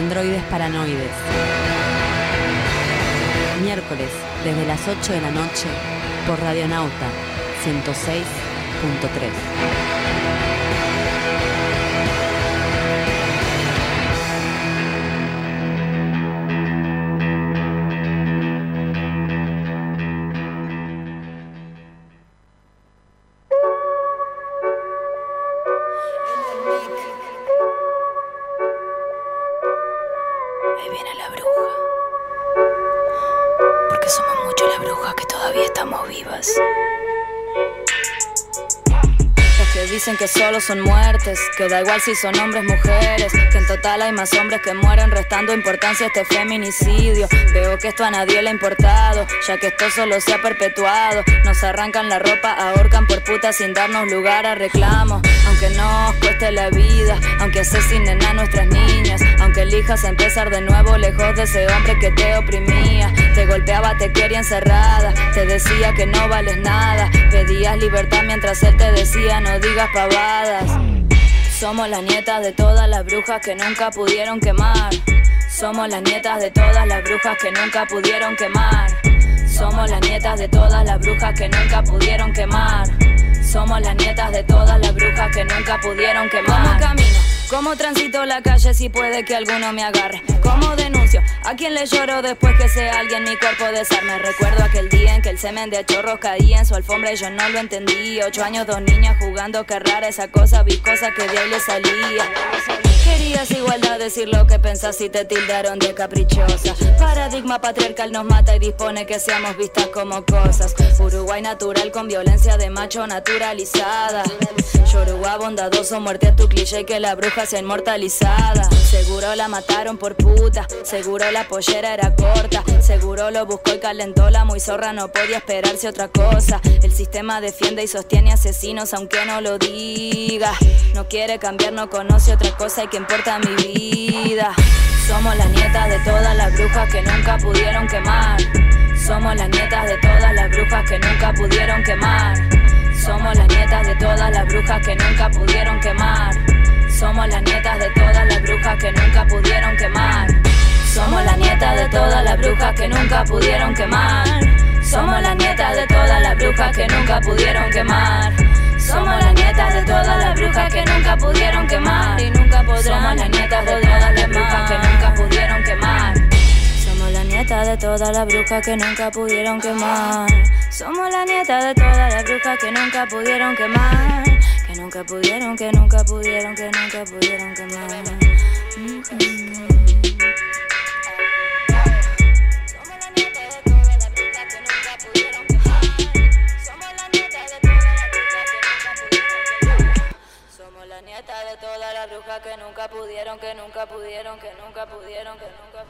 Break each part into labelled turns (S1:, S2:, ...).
S1: Androides Paranoides. Miércoles, desde las 8 de la noche, por Radionauta 106.3.
S2: Dicen que solo son muertes, que da igual si son hombres, mujeres, que en total hay más hombres que mueren, restando importancia a este feminicidio. Veo que esto a nadie le ha importado, ya que esto solo se ha perpetuado. Nos arrancan la ropa, ahorcan por puta sin darnos lugar a reclamo. Aunque nos cueste la vida, aunque asesinen a nuestras niñas, aunque elijas empezar de nuevo lejos de ese hombre que te oprimía. Te golpeaba, te quería encerrada, te decía que no vales nada, pedías libertad mientras él te decía no digas pavadas. Somos las nietas de todas las brujas que nunca pudieron quemar. Somos las nietas de todas las brujas que nunca pudieron quemar. Somos las nietas de todas las brujas que nunca pudieron quemar. Somos las nietas de todas las brujas que nunca pudieron quemar. ¿Cómo camino? ¿Cómo transito la calle si puede que alguno me agarre? ¿Cómo denuncio? ¿A quién le lloro después que sea alguien mi cuerpo desarme? Recuerdo aquel día en que el semen de chorros caía en su alfombra y yo no lo entendí. 8 años, 2 niñas jugando, qué rara esa cosa viscosa que de ahí le salía. Querías igualdad, decir lo que pensás y te tildaron de caprichosa. Paradigma patriarcal nos mata y dispone que seamos vistas como cosas. Uruguay natural con violencia de macho naturalizada. Yoruba bondadoso, muerte a tu cliché que la bruja sea inmortalizada. Seguro la mataron por puta, seguro la pollera era corta, seguro lo buscó y calentó la muy zorra, no podía esperarse otra cosa. El sistema defiende y sostiene asesinos aunque no lo diga. No quiere cambiar, no conoce otra cosa y que importa mi vida. Somos las nietas de todas las brujas que nunca pudieron quemar. Somos las nietas de todas las brujas que nunca pudieron quemar. Somos las nietas de todas las brujas que nunca pudieron quemar. Somos las nietas de todas las brujas que nunca pudieron quemar. Somos las nietas de todas las brujas que nunca pudieron quemar. Somos las nietas de todas las brujas que nunca pudieron quemar. Somos las nietas de todas las brujas que nunca pudieron quemar y nunca podrán. Somos las nietas de todas las brujas que nunca pudieron quemar. Somos las nietas de todas las brujas que nunca pudieron quemar. Somos las nietas de todas las brujas que nunca pudieron quemar. Que nunca pudieron, que nunca pudieron, que nunca pudieron quemar. Somos las nietas de todas las brujas que nunca pudieron, que nunca pudieron, que nunca pudieron, que nunca.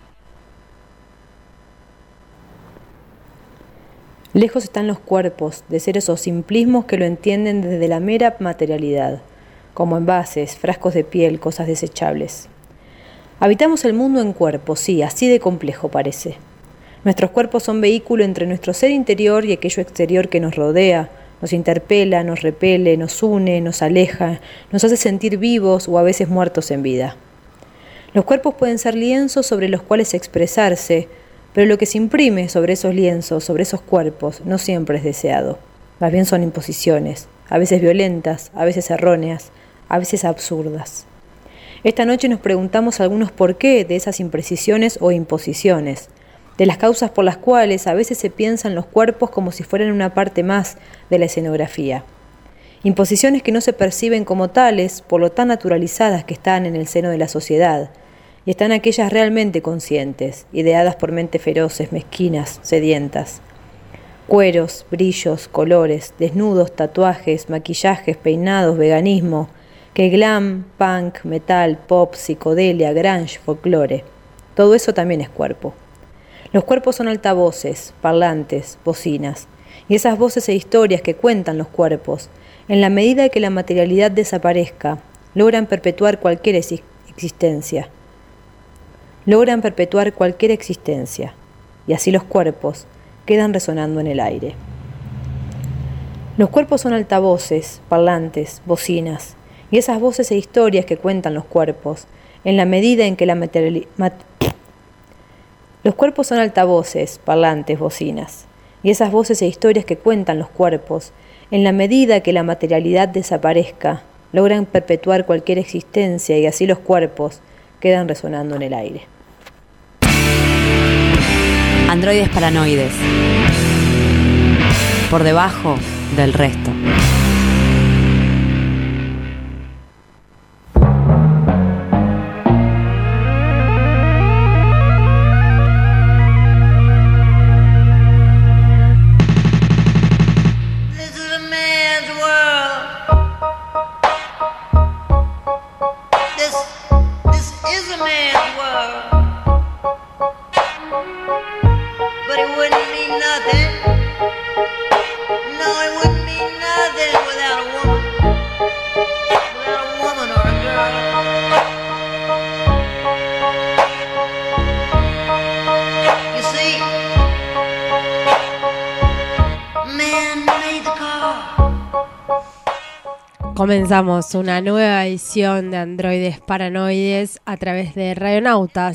S3: Lejos están los cuerpos de seres o simplismos que lo entienden desde la mera materialidad, como envases, frascos de piel, cosas desechables. Habitamos el mundo en cuerpos, sí, así de complejo parece. Nuestros cuerpos son vehículo entre nuestro ser interior y aquello exterior que nos rodea, nos interpela, nos repele, nos une, nos aleja, nos hace sentir vivos o a veces muertos en vida. Los cuerpos pueden ser lienzos sobre los cuales expresarse, pero lo que se imprime sobre esos lienzos, sobre esos cuerpos, no siempre es deseado. Más bien son imposiciones, a veces violentas, a veces erróneas, a veces absurdas. Esta noche nos preguntamos algunos por qué de esas imprecisiones o imposiciones, de las causas por las cuales a veces se piensan los cuerpos como si fueran una parte más de la escenografía. Imposiciones que no se perciben como tales por lo tan naturalizadas que están en el seno de la sociedad, y están aquellas realmente conscientes, ideadas por mentes feroces, mezquinas, sedientas. Cueros, brillos, colores, desnudos, tatuajes, maquillajes, peinados, veganismo, que glam, punk, metal, pop, psicodelia, grunge, folclore. Todo eso también es cuerpo. Los cuerpos son altavoces, parlantes, bocinas, y esas voces e historias que cuentan los cuerpos, en la medida que la materialidad desaparezca, logran perpetuar cualquier existencia. Y así los cuerpos quedan resonando en el aire. Los cuerpos son altavoces, parlantes, bocinas, y esas voces e historias que cuentan los cuerpos, en la medida en que la Los cuerpos son altavoces, parlantes, bocinas, y esas voces e historias que cuentan los cuerpos, en la medida que la materialidad desaparezca, logran perpetuar cualquier existencia y así los cuerpos quedan resonando en el aire.
S1: Androides paranoides. Por debajo del resto.
S4: Comenzamos una nueva edición de Androides Paranoides a través de Radionauta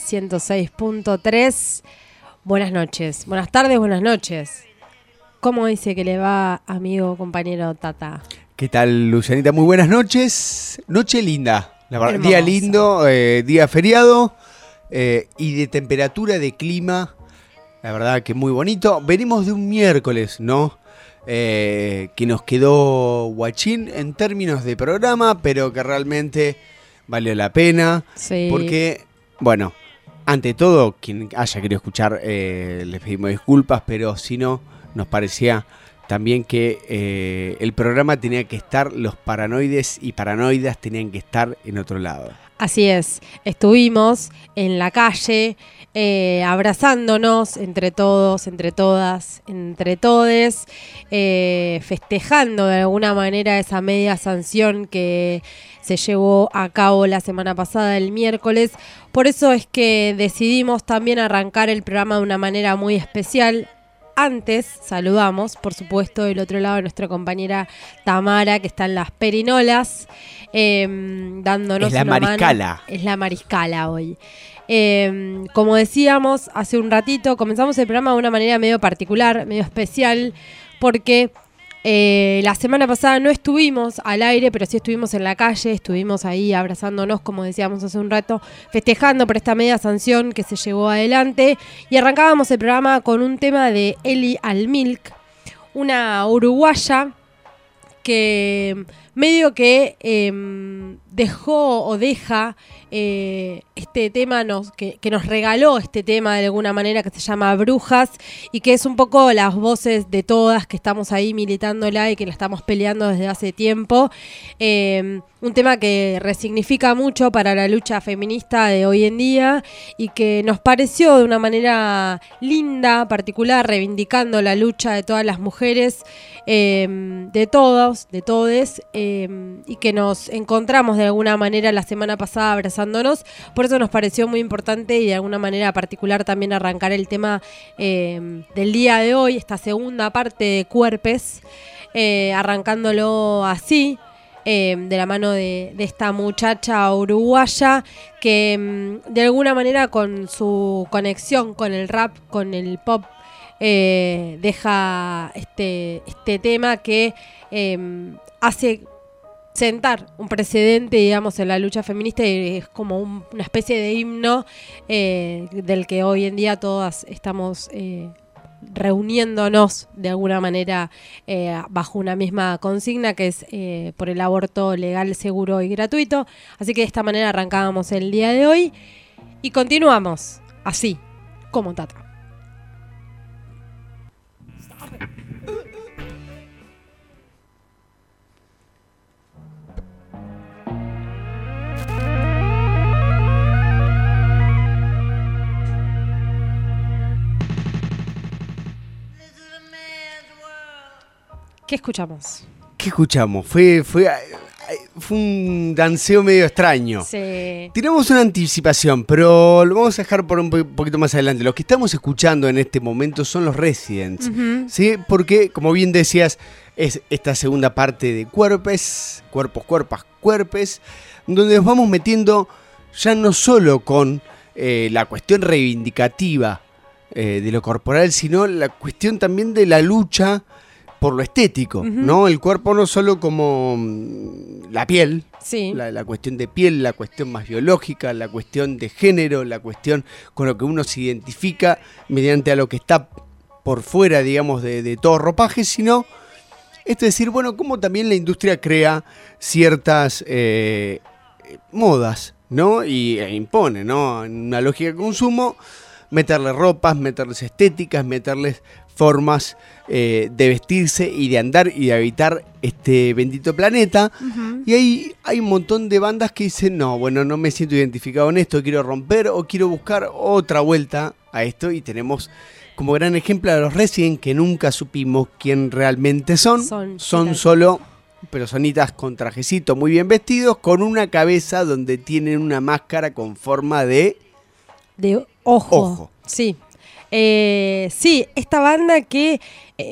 S4: 106.3. Buenas noches, buenas tardes, buenas noches. ¿Cómo dice que le va, amigo, compañero Tata?
S5: ¿Qué tal, Lucianita? Muy buenas noches. Noche linda, la verdad. Día lindo, día feriado y de temperatura, de clima. La verdad que muy bonito. Venimos de un miércoles, ¿no? Que nos quedó guachín en términos de programa, pero que realmente valió la pena.
S4: Sí.
S5: Porque, bueno, ante todo, quien haya querido escuchar, les pedimos disculpas, pero si no, nos parecía también que el programa tenía que estar, los paranoides y paranoidas tenían que estar en otro lado.
S4: Así es, estuvimos en la calle abrazándonos entre todos, entre todas, entre todes, festejando de alguna manera esa media sanción que se llevó a cabo la semana pasada, el miércoles. Por eso es que decidimos también arrancar el programa de una manera muy especial. Antes saludamos, por supuesto, del otro lado a nuestra compañera Tamara, que está en las perinolas, dándonos
S5: es la
S4: una
S5: mariscala.
S4: Mano. Es la mariscala hoy. Como decíamos hace un ratito, comenzamos el programa de una manera medio particular, medio especial, porque la semana pasada no estuvimos al aire, pero sí estuvimos en la calle, estuvimos ahí abrazándonos, como decíamos hace un rato, festejando por esta media sanción que se llevó adelante, y arrancábamos el programa con un tema de Eli Almilk, una uruguaya que medio que dejó o deja este tema, que nos regaló este tema de alguna manera, que se llama Brujas, y que es un poco las voces de todas que estamos ahí militándola y que la estamos peleando desde hace tiempo. Un tema que resignifica mucho para la lucha feminista de hoy en día y que nos pareció de una manera linda, particular, reivindicando la lucha de todas las mujeres, de todos, de todes, y que nos encontramos de alguna manera la semana pasada abrazándonos. Por eso nos pareció muy importante y de alguna manera particular también arrancar el tema del día de hoy, esta segunda parte de Cuerpes, arrancándolo así, de la mano de esta muchacha uruguaya que de alguna manera con su conexión con el rap, con el pop, deja este tema que hace sentar un precedente, digamos, en la lucha feminista, y es como una especie de himno del que hoy en día todas estamos reuniéndonos de alguna manera bajo una misma consigna, que es por el aborto legal, seguro y gratuito. Así que de esta manera arrancábamos el día de hoy y continuamos así, como Tata. ¿Qué escuchamos?
S5: ¿Qué escuchamos? Fue un danceo medio extraño.
S4: Sí.
S5: Tenemos una anticipación, pero lo vamos a dejar por un poquito más adelante. Lo que estamos escuchando en este momento son los Residents, ¿sí? Porque, como bien decías, es esta segunda parte de Cuerpes, Cuerpos, cuerpos, donde nos vamos metiendo ya no solo con la cuestión reivindicativa de lo corporal, sino la cuestión también de la lucha por lo estético, ¿no? El cuerpo no solo como la piel,
S4: sí.
S5: la cuestión de piel, la cuestión más biológica, la cuestión de género, la cuestión con lo que uno se identifica mediante a lo que está por fuera, digamos, de todo ropaje, sino esto es decir, bueno, cómo también la industria crea ciertas modas, ¿no? E impone, ¿no? En una lógica de consumo, meterle ropas, meterles estéticas, meterles formas de vestirse y de andar y de habitar este bendito planeta. Y ahí hay un montón de bandas que dicen, no, bueno, no me siento identificado en esto, quiero romper o quiero buscar otra vuelta a esto. Y tenemos como gran ejemplo a los Resident, que nunca supimos quién realmente son. Son solo personitas con trajecito muy bien vestidos, con una cabeza donde tienen una máscara con forma de
S4: ojo. Sí. Sí, esta banda que...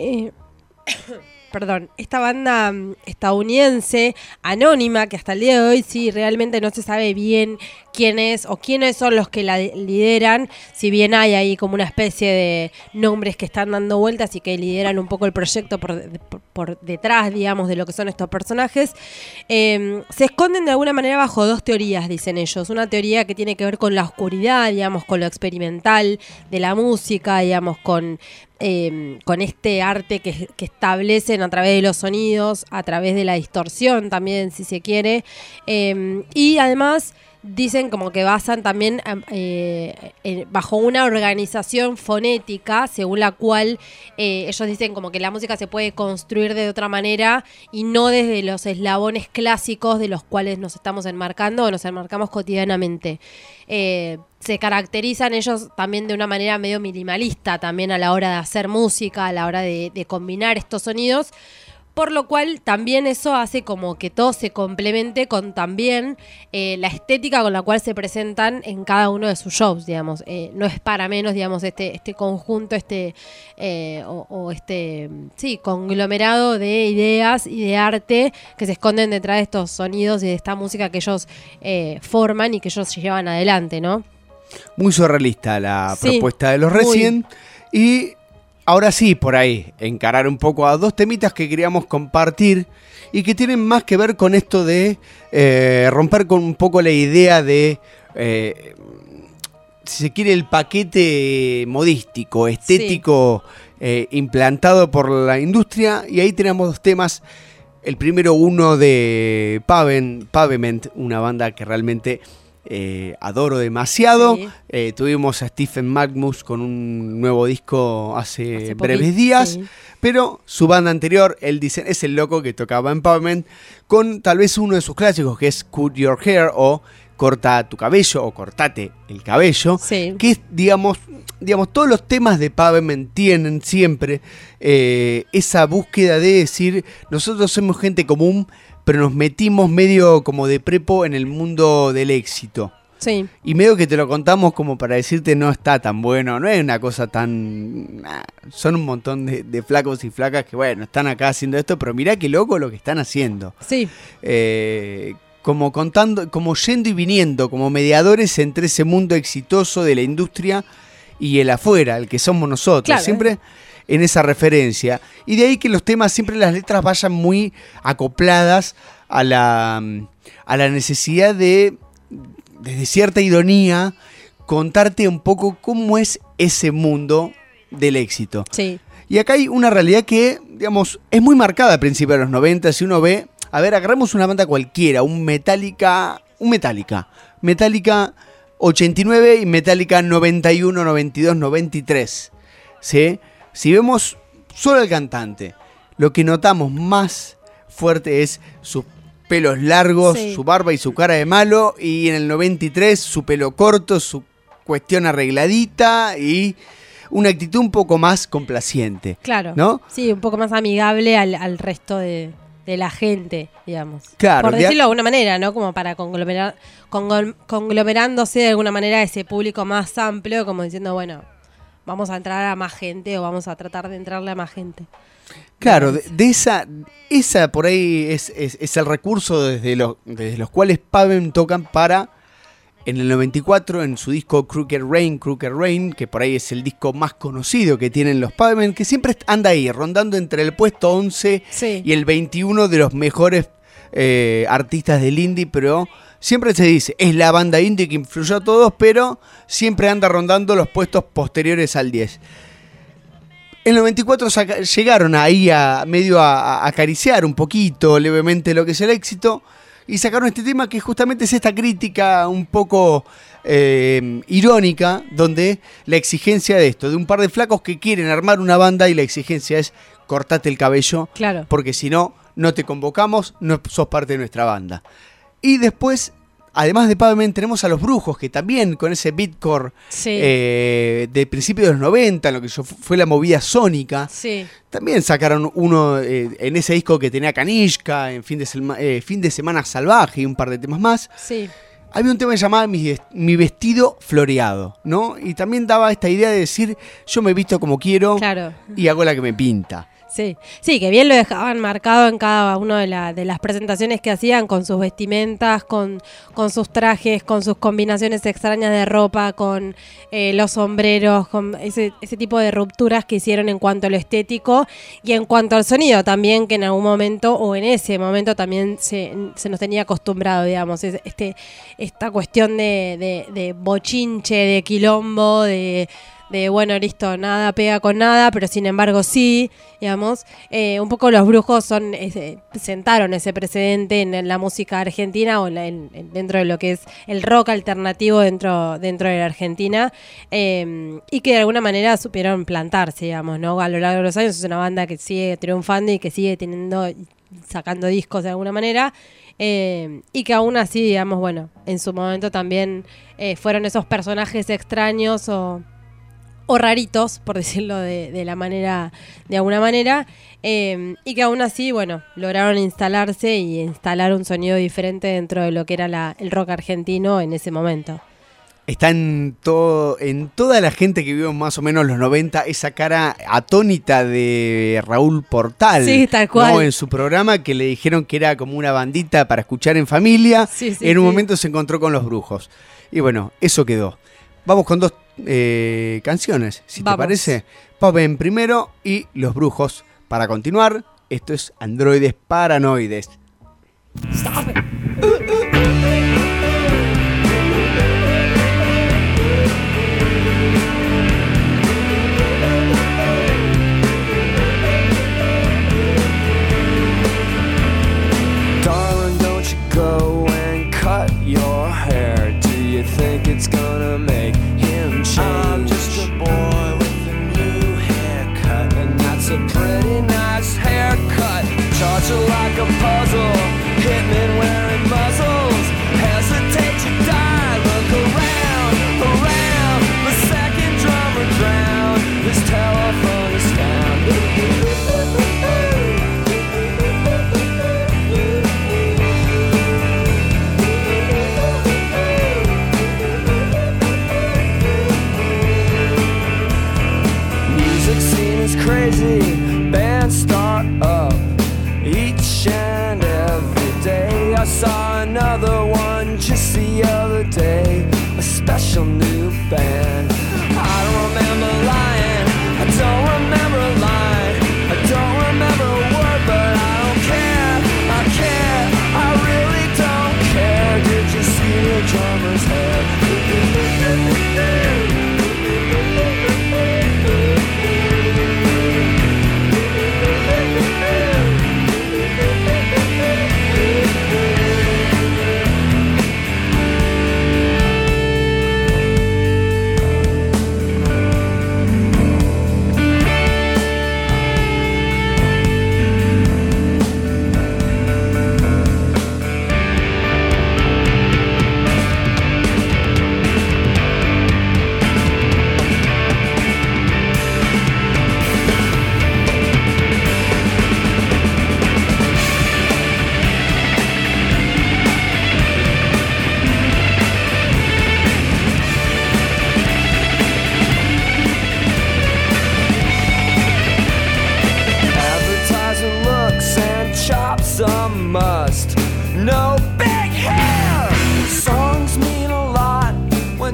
S4: perdón, esta banda estadounidense, anónima, que hasta el día de hoy sí realmente no se sabe bien quién es o quiénes son los que la lideran, si bien hay ahí como una especie de nombres que están dando vueltas y que lideran un poco el proyecto por detrás, digamos, de lo que son estos personajes, se esconden de alguna manera bajo dos teorías, dicen ellos. Una teoría que tiene que ver con la oscuridad, digamos, con lo experimental de la música, digamos, con este arte que establecen a través de los sonidos, a través de la distorsión también, si se quiere, y además dicen como que basan también bajo una organización fonética, según la cual ellos dicen como que la música se puede construir de otra manera y no desde los eslabones clásicos de los cuales nos estamos enmarcando o nos enmarcamos cotidianamente. Se caracterizan ellos también de una manera medio minimalista también a la hora de hacer música, a la hora de combinar estos sonidos, por lo cual también eso hace como que todo se complemente con también la estética con la cual se presentan en cada uno de sus shows, digamos. No es para menos, digamos, este conjunto, conglomerado de ideas y de arte que se esconden detrás de estos sonidos y de esta música que ellos forman y que ellos llevan adelante, ¿no?
S5: Muy surrealista la propuesta de los Resident. Y ahora sí, por ahí, encarar un poco a dos temitas que queríamos compartir y que tienen más que ver con esto de romper con un poco la idea de, si se quiere, el paquete modístico, estético, implantado por la industria. Y ahí tenemos dos temas. El primero, uno de Pavement, una banda que realmente adoro demasiado. Sí. Tuvimos a Stephen Magnus con un nuevo disco hace breves días, sí. Pero su banda anterior, él dice, es el loco que tocaba en Pavement, con tal vez uno de sus clásicos que es Cut Your Hair o Corta tu cabello o Cortate el cabello, sí. Que es, digamos, todos los temas de Pavement tienen siempre esa búsqueda de decir, nosotros somos gente común, pero nos metimos medio como de prepo en el mundo del éxito. Sí. Y medio que te lo contamos como para decirte no está tan bueno, no es una cosa tan... son un montón de flacos y flacas que, bueno, están acá haciendo esto, pero mirá qué loco lo que están haciendo. Sí. Como contando, como yendo y viniendo, como mediadores entre ese mundo exitoso de la industria y el afuera, el que somos nosotros. Claro. Siempre en esa referencia. Y de ahí que los temas, siempre las letras vayan muy acopladas a la necesidad de, desde cierta ironía, contarte un poco cómo es ese mundo del éxito. Sí. Y acá hay una realidad que, digamos, es muy marcada a principios de los 90. Si uno ve, a ver, agarramos una banda cualquiera, un Metallica 89 y Metallica 91, 92, 93, ¿sí? Si vemos solo el cantante, lo que notamos más fuerte es sus pelos largos, sí. Su barba y su cara de malo, y en el 93 su pelo corto, su cuestión arregladita y una actitud un poco más complaciente. Claro, ¿no? Sí, un poco más amigable al resto de la gente, digamos. Claro, por decirlo de alguna manera, ¿no? Como para conglomerándose de alguna manera ese público más amplio, como diciendo, bueno,
S4: vamos a entrar a más gente o vamos a tratar de entrarle a más gente.
S5: Claro, de esa por ahí es el recurso desde los cuales Pavement tocan para, en el 94, en su disco Crooked Rain, que por ahí es el disco más conocido que tienen los Pavement, que siempre anda ahí, rondando entre el puesto 11 y el 21 de los mejores artistas del indie, pero siempre se dice, es la banda indie que influyó a todos, pero siempre anda rondando los puestos posteriores al 10. En el 94 llegaron ahí a medio a acariciar un poquito, levemente, lo que es el éxito, y sacaron este tema que justamente es esta crítica un poco irónica, donde la exigencia de esto, de un par de flacos que quieren armar una banda y la exigencia es cortate el cabello,
S4: claro, porque
S5: si no, no te convocamos, no sos parte de nuestra banda. Y después, además de Pavement, tenemos a Los Brujos, que también con ese beatcore de principios de los 90, en lo que fue la movida sónica, también sacaron uno en ese disco que tenía Kanishka, en fin de Semana Salvaje y un par de temas más.
S4: Sí.
S5: Había un tema llamado Mi Vestido Floreado, ¿no? Y también daba esta idea de decir, yo me visto como quiero, claro, y hago la que me pinta.
S4: Sí, que bien lo dejaban marcado en cada una de las presentaciones que hacían, con sus vestimentas, con sus trajes, con sus combinaciones extrañas de ropa, con los sombreros, con ese tipo de rupturas que hicieron en cuanto a lo estético y en cuanto al sonido también, que en algún momento o en ese momento también se nos tenía acostumbrado, digamos, esta cuestión de bochinche, de quilombo, de bueno, listo, nada pega con nada, pero sin embargo sí, digamos. Un poco Los Brujos sentaron ese precedente en la música argentina o dentro de lo que es el rock alternativo dentro de la Argentina, y que de alguna manera supieron plantarse, digamos, ¿no? A lo largo de los años es una banda que sigue triunfando y que sigue sacando discos de alguna manera, y que aún así, digamos, bueno, en su momento también fueron esos personajes extraños o raritos, por decirlo de alguna manera, y que aún así, bueno, lograron instalarse y instalar un sonido diferente dentro de lo que era el rock argentino en ese momento.
S5: Está en toda la gente que vivió más o menos los 90, esa cara atónita de Raúl Portal.
S4: Sí, tal cual.
S5: ¿No? En su programa, que le dijeron que era como una bandita para escuchar en familia. En un momento se encontró con Los Brujos. Y bueno, eso quedó. Vamos con dos canciones, si te parece. Pavement primero y Los Brujos para continuar. Esto es Androides Paranoides.
S4: Stop it.
S6: Darling, don't you go and cut your hair. Do you think it's gonna make him change? I'm just a boy with a new haircut, and that's a pretty nice haircut. Charge you like a puzzle, hitmen wearing muzzles. Hesitate to die, look around, the second drummer drowned. This telephone is found. Crazy bands start up each and every day. I saw another one just the other day, a special new band. I don't remember lying, I don't remember a line, I don't remember a word, but I don't care, I really don't care. Did you see the drummer's head?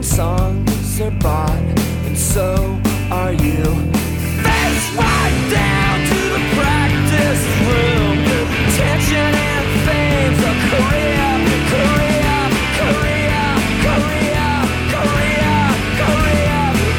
S6: songs are bought, and so are you. Face right down to the practice room. Tension and fame's a career, career, career, career, career, career.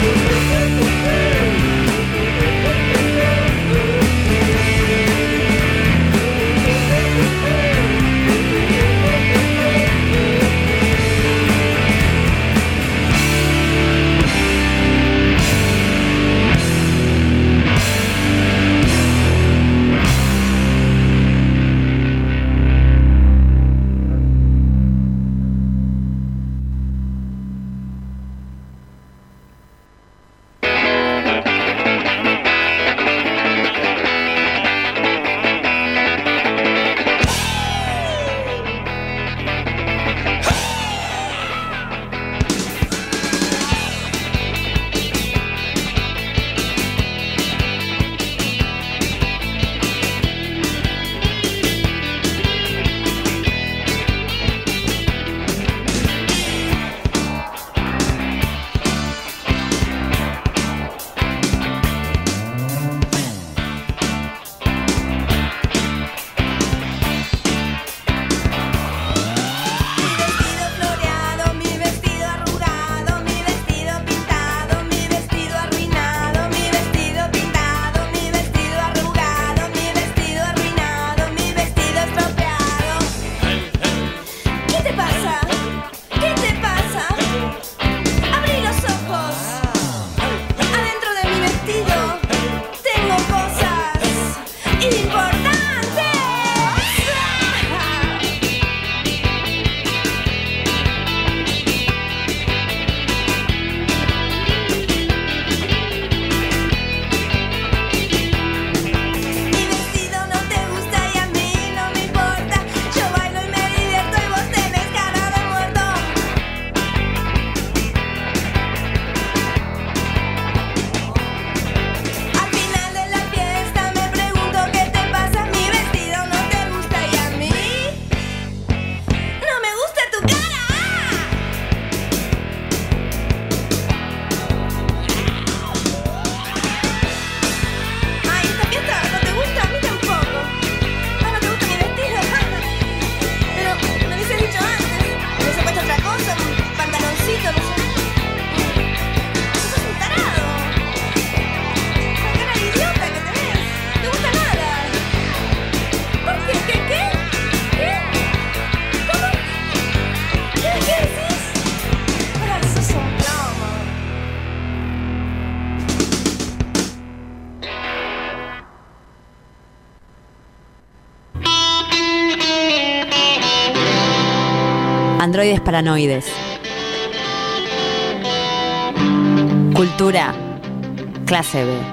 S1: Androides paranoides. Cultura, clase B.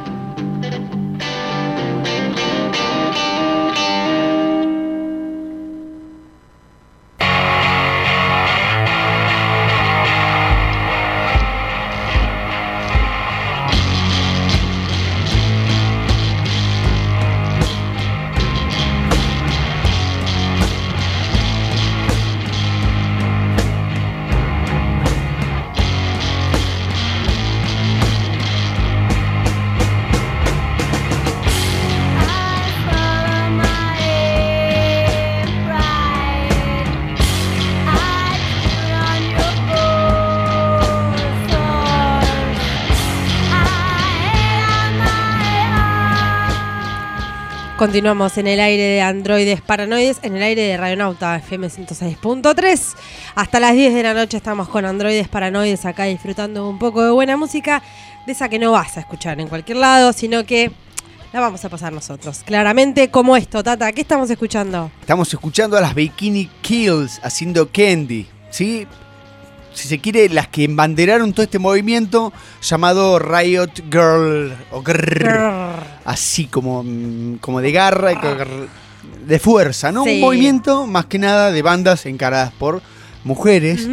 S4: Continuamos en el aire de Androides Paranoides, en el aire de Radionauta FM 106.3. Hasta las 10 de la noche estamos con Androides Paranoides acá disfrutando un poco de buena música, de esa que no vas a escuchar en cualquier lado, sino que la vamos a pasar nosotros. Claramente como esto, Tata, ¿qué estamos escuchando?
S5: Estamos escuchando a las Bikini Kills haciendo Candy, ¿sí? Si se quiere, las que embanderaron todo este movimiento llamado Riot Girl o así como de garra, de fuerza, ¿no? Sí. Un movimiento más que nada de bandas encaradas por mujeres,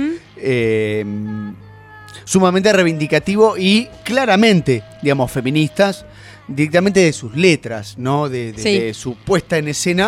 S5: sumamente reivindicativo y claramente, digamos, feministas, directamente de sus letras, ¿no? De su puesta en escena,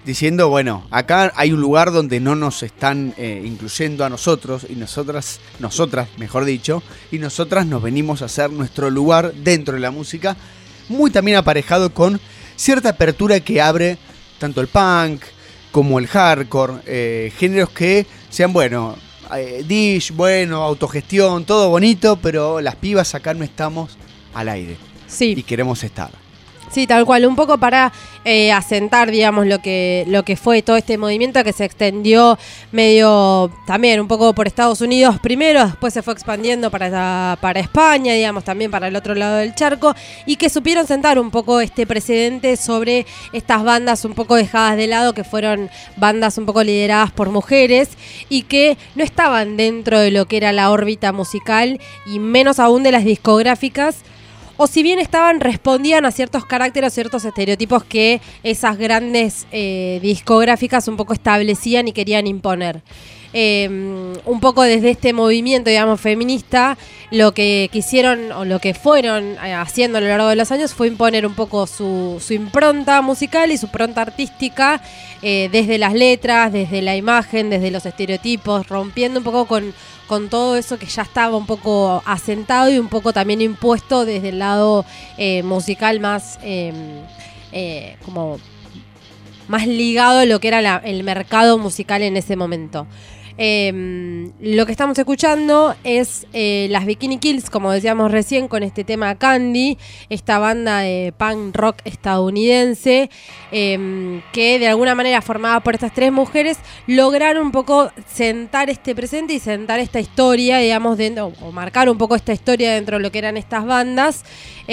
S5: diciendo, bueno, acá hay un lugar donde no nos están incluyendo a nosotros y nosotras, mejor dicho, y nosotras nos venimos a hacer nuestro lugar dentro de la música, muy también aparejado con cierta apertura que abre tanto el punk como el hardcore, géneros que sean, bueno, dish, bueno, autogestión, todo bonito, pero las pibas acá no estamos al aire.
S4: Sí.
S5: Y queremos estar.
S4: Sí, tal cual, un poco para asentar, digamos, lo que fue todo este movimiento que se extendió medio también un poco por Estados Unidos primero, después se fue expandiendo para España, digamos, también para el otro lado del charco, y que supieron sentar un poco este precedente sobre estas bandas un poco dejadas de lado, que fueron bandas un poco lideradas por mujeres y que no estaban dentro de lo que era la órbita musical y menos aún de las discográficas. O si bien respondían a ciertos caracteres, ciertos estereotipos que esas grandes discográficas un poco establecían y querían imponer. Un poco desde este movimiento, digamos, feminista, lo que quisieron o lo que fueron haciendo a lo largo de los años fue imponer un poco su impronta musical y su impronta artística, desde las letras, desde la imagen, desde los estereotipos, rompiendo un poco con todo eso que ya estaba un poco asentado y un poco también impuesto desde el lado musical más como más ligado a lo que era el mercado musical en ese momento. Lo que estamos escuchando es las Bikini Kills, como decíamos recién, con este tema Candy, esta banda de punk rock estadounidense, que de alguna manera, formada por estas tres mujeres, lograron un poco sentar este presente y sentar esta historia, digamos, o marcar un poco esta historia dentro de lo que eran estas bandas,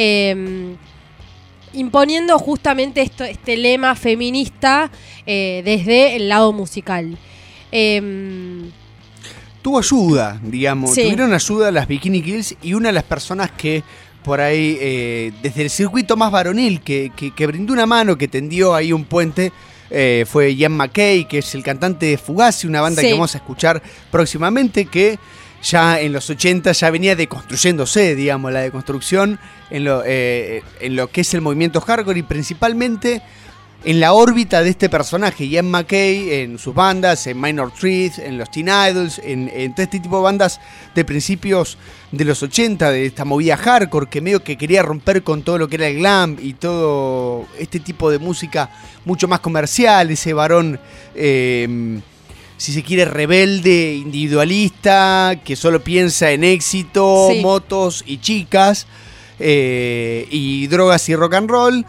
S4: imponiendo justamente este lema feminista desde el lado musical.
S5: Tuvo ayuda, digamos,
S4: sí.
S5: Tuvieron ayuda las Bikini Kills, y una de las personas que por ahí, desde el circuito más varonil, que brindó una mano, que tendió ahí un puente, fue Ian MacKaye, que es el cantante de Fugazi, una banda que vamos a escuchar próximamente, que ya en los 80 ya venía deconstruyéndose, digamos, la deconstrucción en lo que es el movimiento hardcore, y principalmente en la órbita de este personaje, Ian MacKaye, en sus bandas, en Minor Threat, en los Teen Idols, en todo este tipo de bandas de principios de los 80, de esta movida hardcore, que medio que quería romper con todo lo que era el glam y todo este tipo de música mucho más comercial, ese varón, si se quiere, rebelde, individualista, que solo piensa en éxito, motos y chicas, y drogas y rock and roll.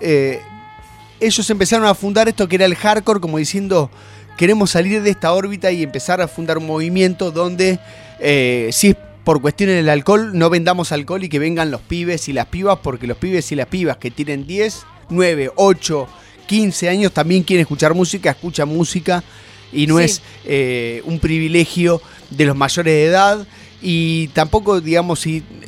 S5: Ellos empezaron a fundar esto que era el hardcore, como diciendo, queremos salir de esta órbita y empezar a fundar un movimiento donde, si es por cuestiones del alcohol, no vendamos alcohol y que vengan los pibes y las pibas, porque los pibes y las pibas que tienen 10, 9, 8, 15 años también quieren escuchar música, escuchan música, y no es un privilegio de los mayores de edad, y tampoco, digamos,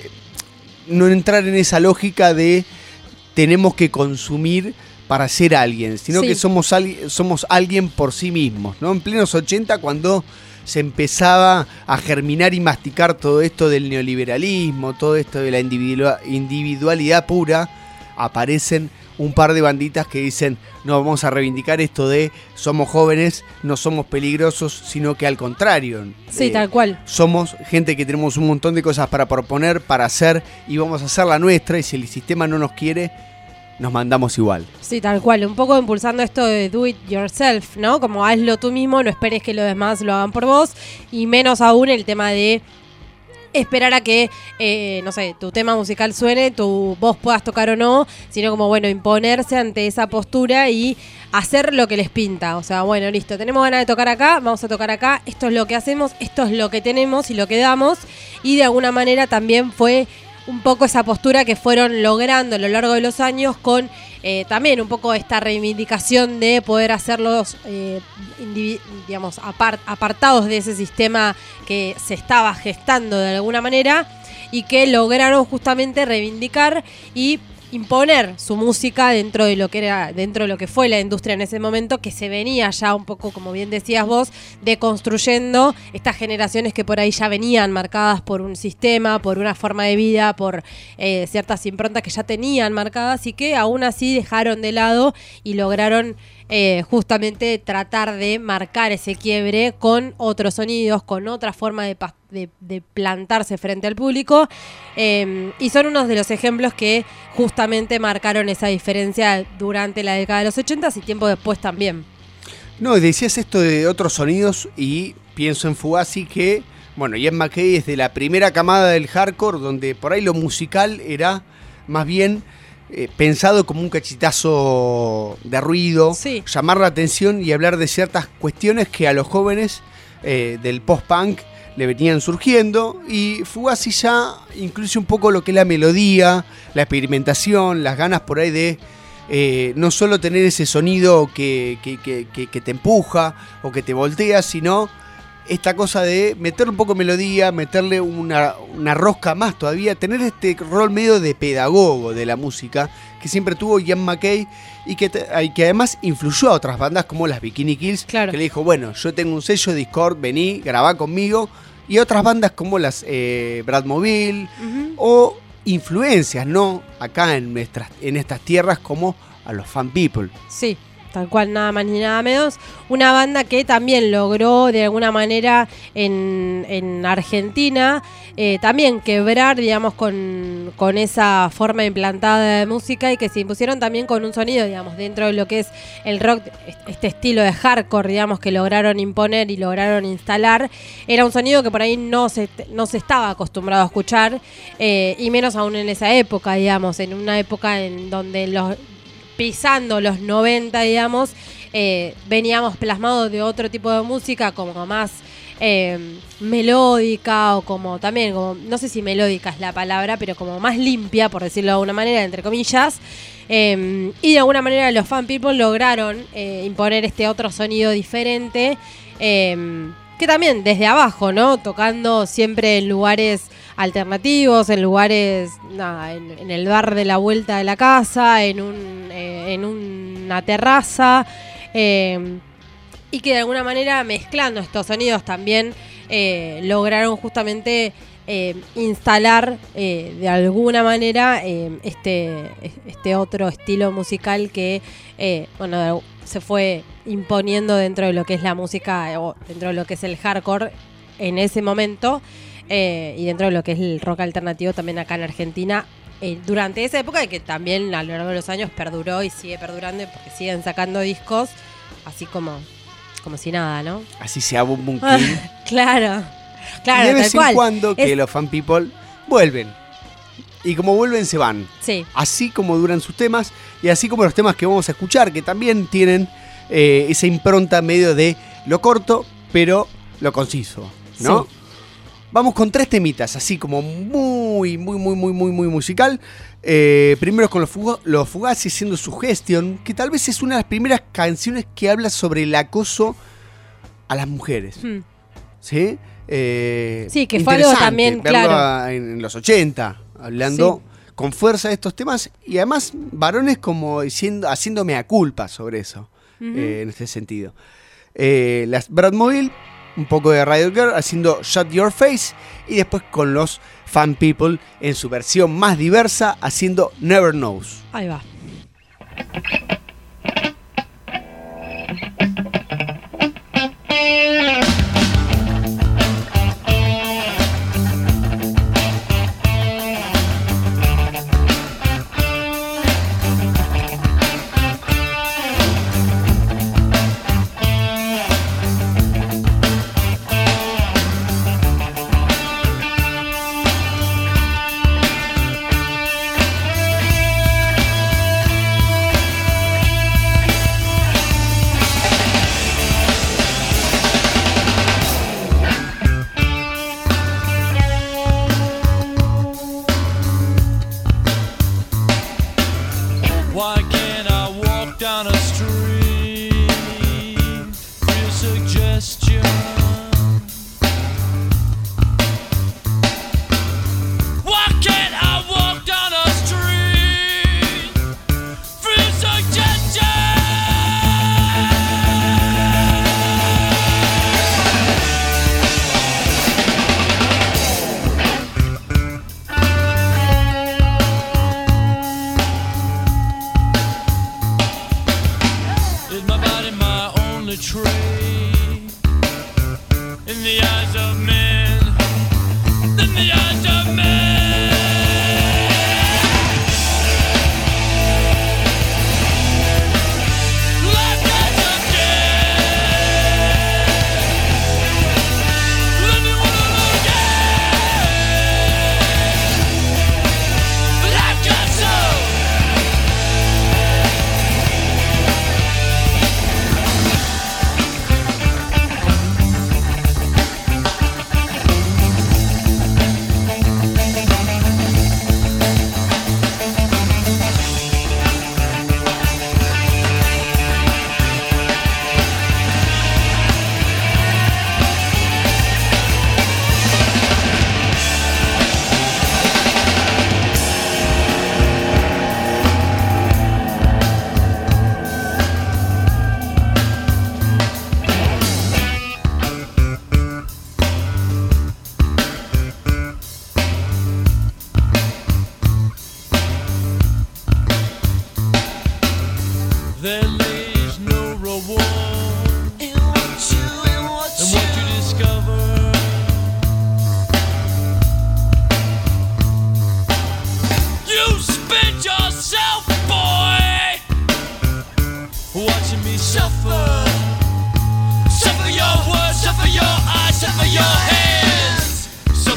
S5: no entrar en esa lógica de tenemos que consumir para ser alguien, sino que somos alguien por sí mismos, ¿no? En plenos 80, cuando se empezaba a germinar y masticar todo esto del neoliberalismo, todo esto de la individualidad pura, aparecen un par de banditas que dicen, no, vamos a reivindicar esto de somos jóvenes, no somos peligrosos, sino que al contrario.
S4: Sí, tal cual.
S5: Somos gente que tenemos un montón de cosas para proponer, para hacer, y vamos a hacer la nuestra, y si el sistema no nos quiere, nos mandamos igual.
S4: Sí, tal cual, un poco impulsando esto de do it yourself, ¿no? Como hazlo tú mismo, no esperes que los demás lo hagan por vos, y menos aún el tema de esperar a que, no sé, tu tema musical suene, vos puedas tocar o no, sino como, bueno, imponerse ante esa postura y hacer lo que les pinta. O sea, bueno, listo, tenemos ganas de tocar acá, vamos a tocar acá, esto es lo que hacemos, esto es lo que tenemos y lo que damos, y de alguna manera también fue un poco esa postura que fueron logrando a lo largo de los años con también un poco esta reivindicación de poder hacerlos, digamos, apartados de ese sistema que se estaba gestando de alguna manera, y que lograron justamente reivindicar y imponer su música dentro de lo que fue la industria en ese momento, que se venía ya un poco, como bien decías vos, deconstruyendo estas generaciones que por ahí ya venían marcadas por un sistema, por una forma de vida, por ciertas improntas que ya tenían marcadas y que aún así dejaron de lado y lograron justamente tratar de marcar ese quiebre con otros sonidos, con otra forma de plantarse frente al público, y son unos de los ejemplos que justamente marcaron esa diferencia durante la década de los 80 y tiempo después también.
S5: No, decías esto de otros sonidos y pienso en Fugazi que, bueno, Ian MacKaye es de la primera camada del hardcore, donde por ahí lo musical era más bien pensado como un cachetazo de ruido,
S4: sí,
S5: llamar la atención y hablar de ciertas cuestiones que a los jóvenes del post-punk le venían surgiendo, y Fugazi ya incluye un poco lo que es la melodía, la experimentación, las ganas por ahí de no solo tener ese sonido que te empuja o que te voltea, sino esta cosa de meterle un poco de melodía, meterle una rosca más todavía, tener este rol medio de pedagogo de la música que siempre tuvo Ian MacKaye y que además influyó a otras bandas como las Bikini Kills,
S4: claro,
S5: que le dijo, bueno, yo tengo un sello de Discord, vení, grabá conmigo, y otras bandas como las Bradmobile, o influencias, ¿no? Acá en estas tierras como a los Fun People.
S4: Sí, tal cual, nada más ni nada menos. Una banda que también logró de alguna manera en Argentina también quebrar, digamos, con esa forma implantada de música, y que se impusieron también con un sonido, digamos, dentro de lo que es el rock, este estilo de hardcore, digamos, que lograron imponer y lograron instalar. Era un sonido que por ahí no se estaba acostumbrado a escuchar, y menos aún en esa época, digamos, en una época en donde pisando los 90, digamos, veníamos plasmados de otro tipo de música, como más melódica, o como también, como, no sé si melódica es la palabra, pero como más limpia, por decirlo de alguna manera, entre comillas, y de alguna manera los Fun People lograron imponer este otro sonido diferente, que también desde abajo, ¿no? Tocando siempre en lugares alternativos, en lugares, en el bar de la vuelta de la casa, en una terraza, y que de alguna manera, mezclando estos sonidos también, lograron justamente instalar de alguna manera este otro estilo musical que se fue imponiendo dentro de lo que es la música, o dentro de lo que es el hardcore en ese momento, y dentro de lo que es el rock alternativo también acá en Argentina durante esa época, y que también a lo largo de los años perduró y sigue perdurando, porque siguen sacando discos así como si nada, ¿no?
S5: Así sea Boom Boom King.
S4: Claro,
S5: y de vez
S4: tal cual.
S5: en cuando que los Fun People vuelven. Y como vuelven, se van.
S4: Sí.
S5: Así como duran sus temas, y así como los temas que vamos a escuchar, que también tienen esa impronta medio de lo corto, pero lo conciso, ¿no? Sí. Vamos con 3 temitas, así como muy musical. Primero con los Fugazi haciendo Suggestion, que tal vez es una de las primeras canciones que habla sobre el acoso a las mujeres. ¿Sí?
S4: Sí, que fue algo también, claro,
S5: en los 80, hablando con fuerza de estos temas, y además varones como haciendo mea culpa sobre eso, en este sentido. Las Bradmobile, un poco de Riot Girl haciendo Shut Your Face, y después con los Fun People en su versión más diversa haciendo Never Knows.
S4: Ahí va.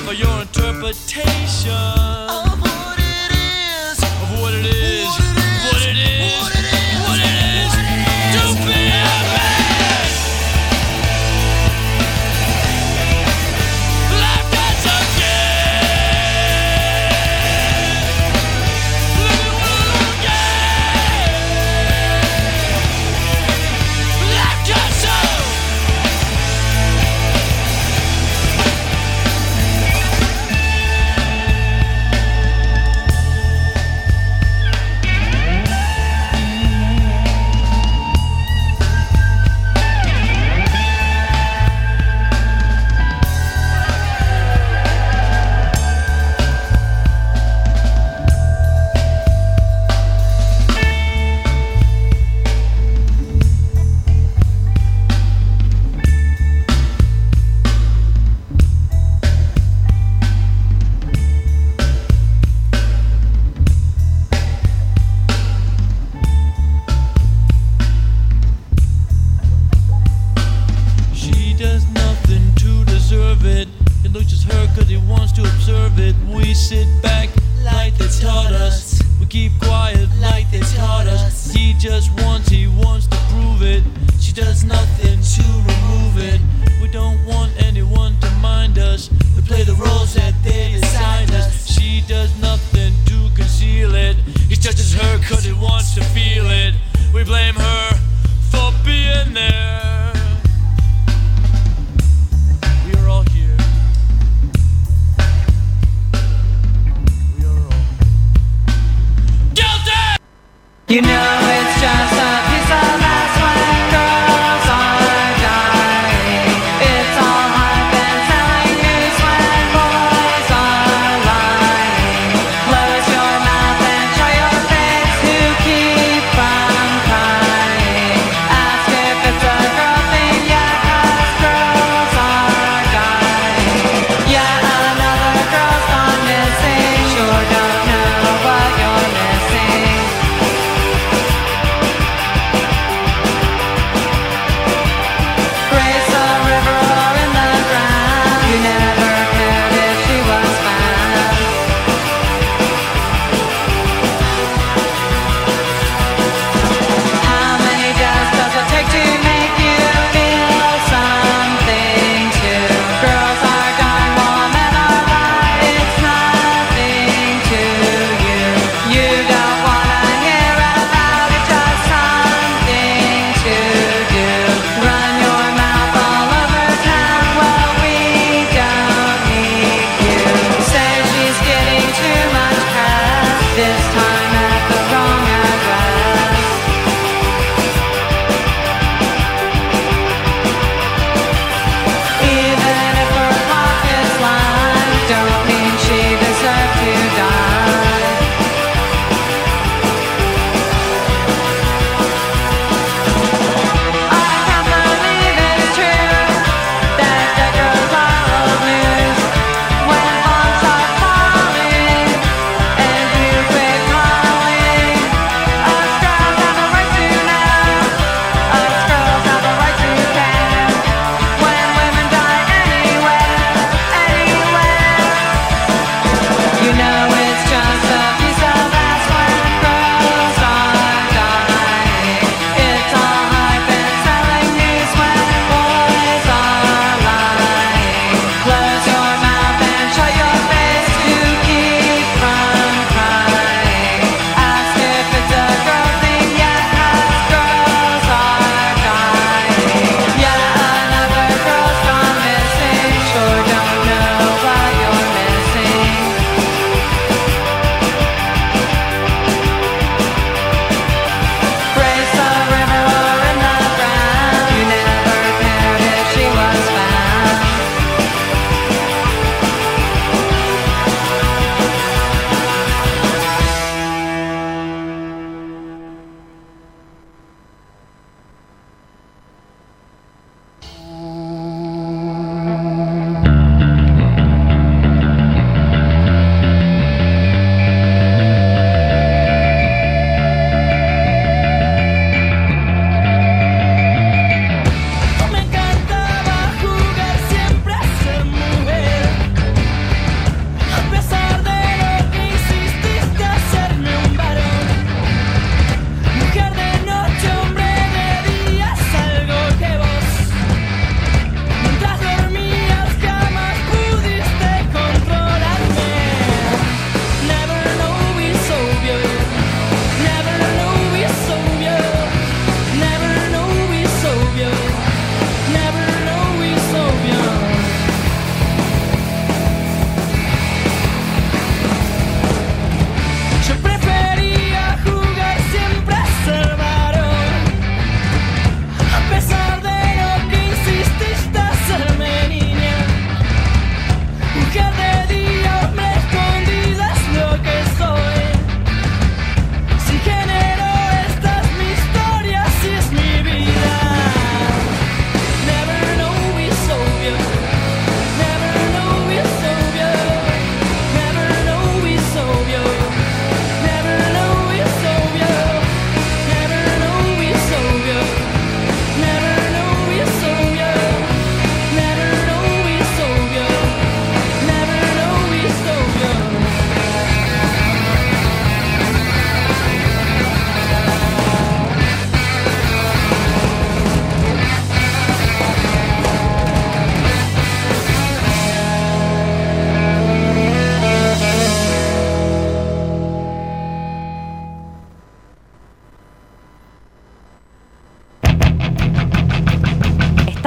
S6: for your interpretation of what it is, of what it is, what it is, what it is to be a man. Life gets a gift. Live again. Life gets a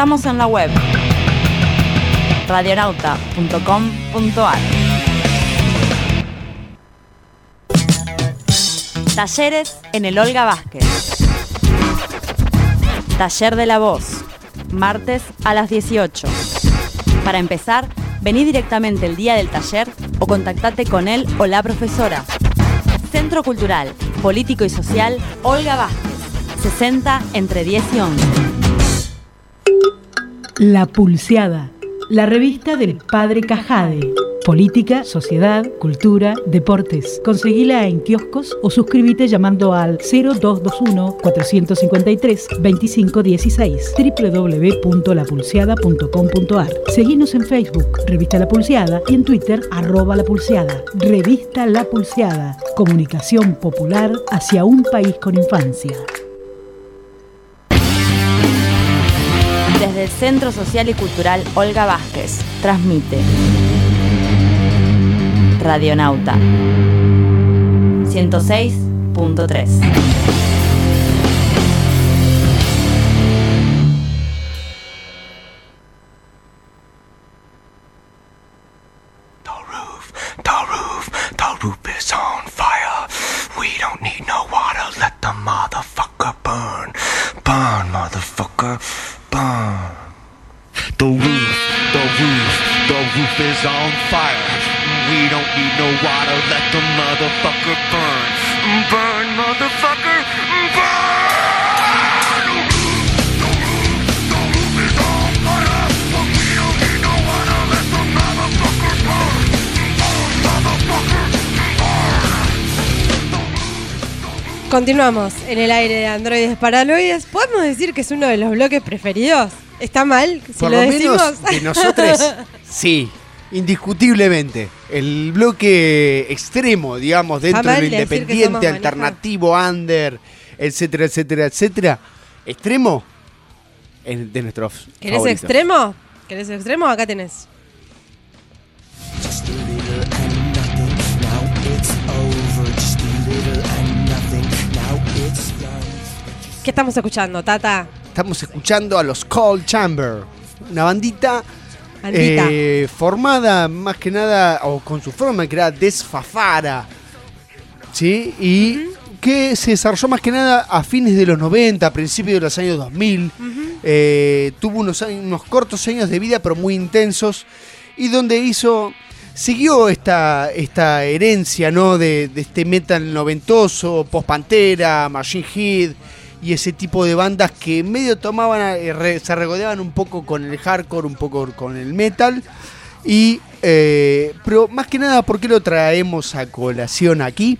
S2: Estamos en la web radionauta.com.ar. Talleres en el Olga Vázquez. Taller de la voz, martes a las 18. Para empezar, vení directamente el día del taller o contactate con él o la profesora. Centro Cultural, Político y Social Olga Vázquez, 60 entre 10 y 11.
S7: La Pulseada, la revista del Padre Cajade. Política, sociedad, cultura, deportes. Conseguila en kioscos o suscríbete llamando al 0221-453-2516 www.lapulseada.com.ar. Seguinos en Facebook, Revista La Pulseada, y en Twitter, @lapulseada. Revista La Pulseada. Comunicación popular hacia un país con infancia.
S2: Desde el Centro Social y Cultural Olga Vázquez, transmite Radionauta 106.3.
S6: The roof is on fire. We don't need no water. Let the motherfucker burn. Burn, motherfucker, burn. The roof is on fire. We don't need no water. Let the motherfucker burn. Burn, motherfucker, burn.
S4: Continuamos en el aire de Androides Paranoides. ¿Podemos decir que es uno de los bloques preferidos? ¿Está mal si
S5: Por
S4: lo
S5: lo
S4: decimos?
S5: menos de nosotros, sí, indiscutiblemente. El bloque extremo, digamos, dentro
S4: mal
S5: de lo
S4: decir que
S5: independiente,
S4: somos
S5: alternativo, under, etcétera, etcétera, etcétera. Extremo de nuestros
S4: ¿Querés
S5: favoritos.
S4: extremo? ¿Querés extremo? Acá tenés.
S6: Just a little and nothing. Now it's over. Just a little and nothing. Now it's done.
S4: ¿Qué estamos escuchando, Tata?
S5: Estamos escuchando a los Cold Chamber, una bandita
S4: Bandita.
S5: formada más que nada, o con su forma que era desfafara, ¿sí? Y que se desarrolló más que nada a fines de los 90, a principios de los años 2000. Tuvo unos cortos años de vida, pero muy intensos, y donde siguió esta herencia, ¿no? de este metal noventoso, post-Pantera, Machine Head, y ese tipo de bandas que medio tomaban, se regodeaban un poco con el hardcore, un poco con el metal. Y pero más que nada, ¿por qué lo traemos a colación aquí?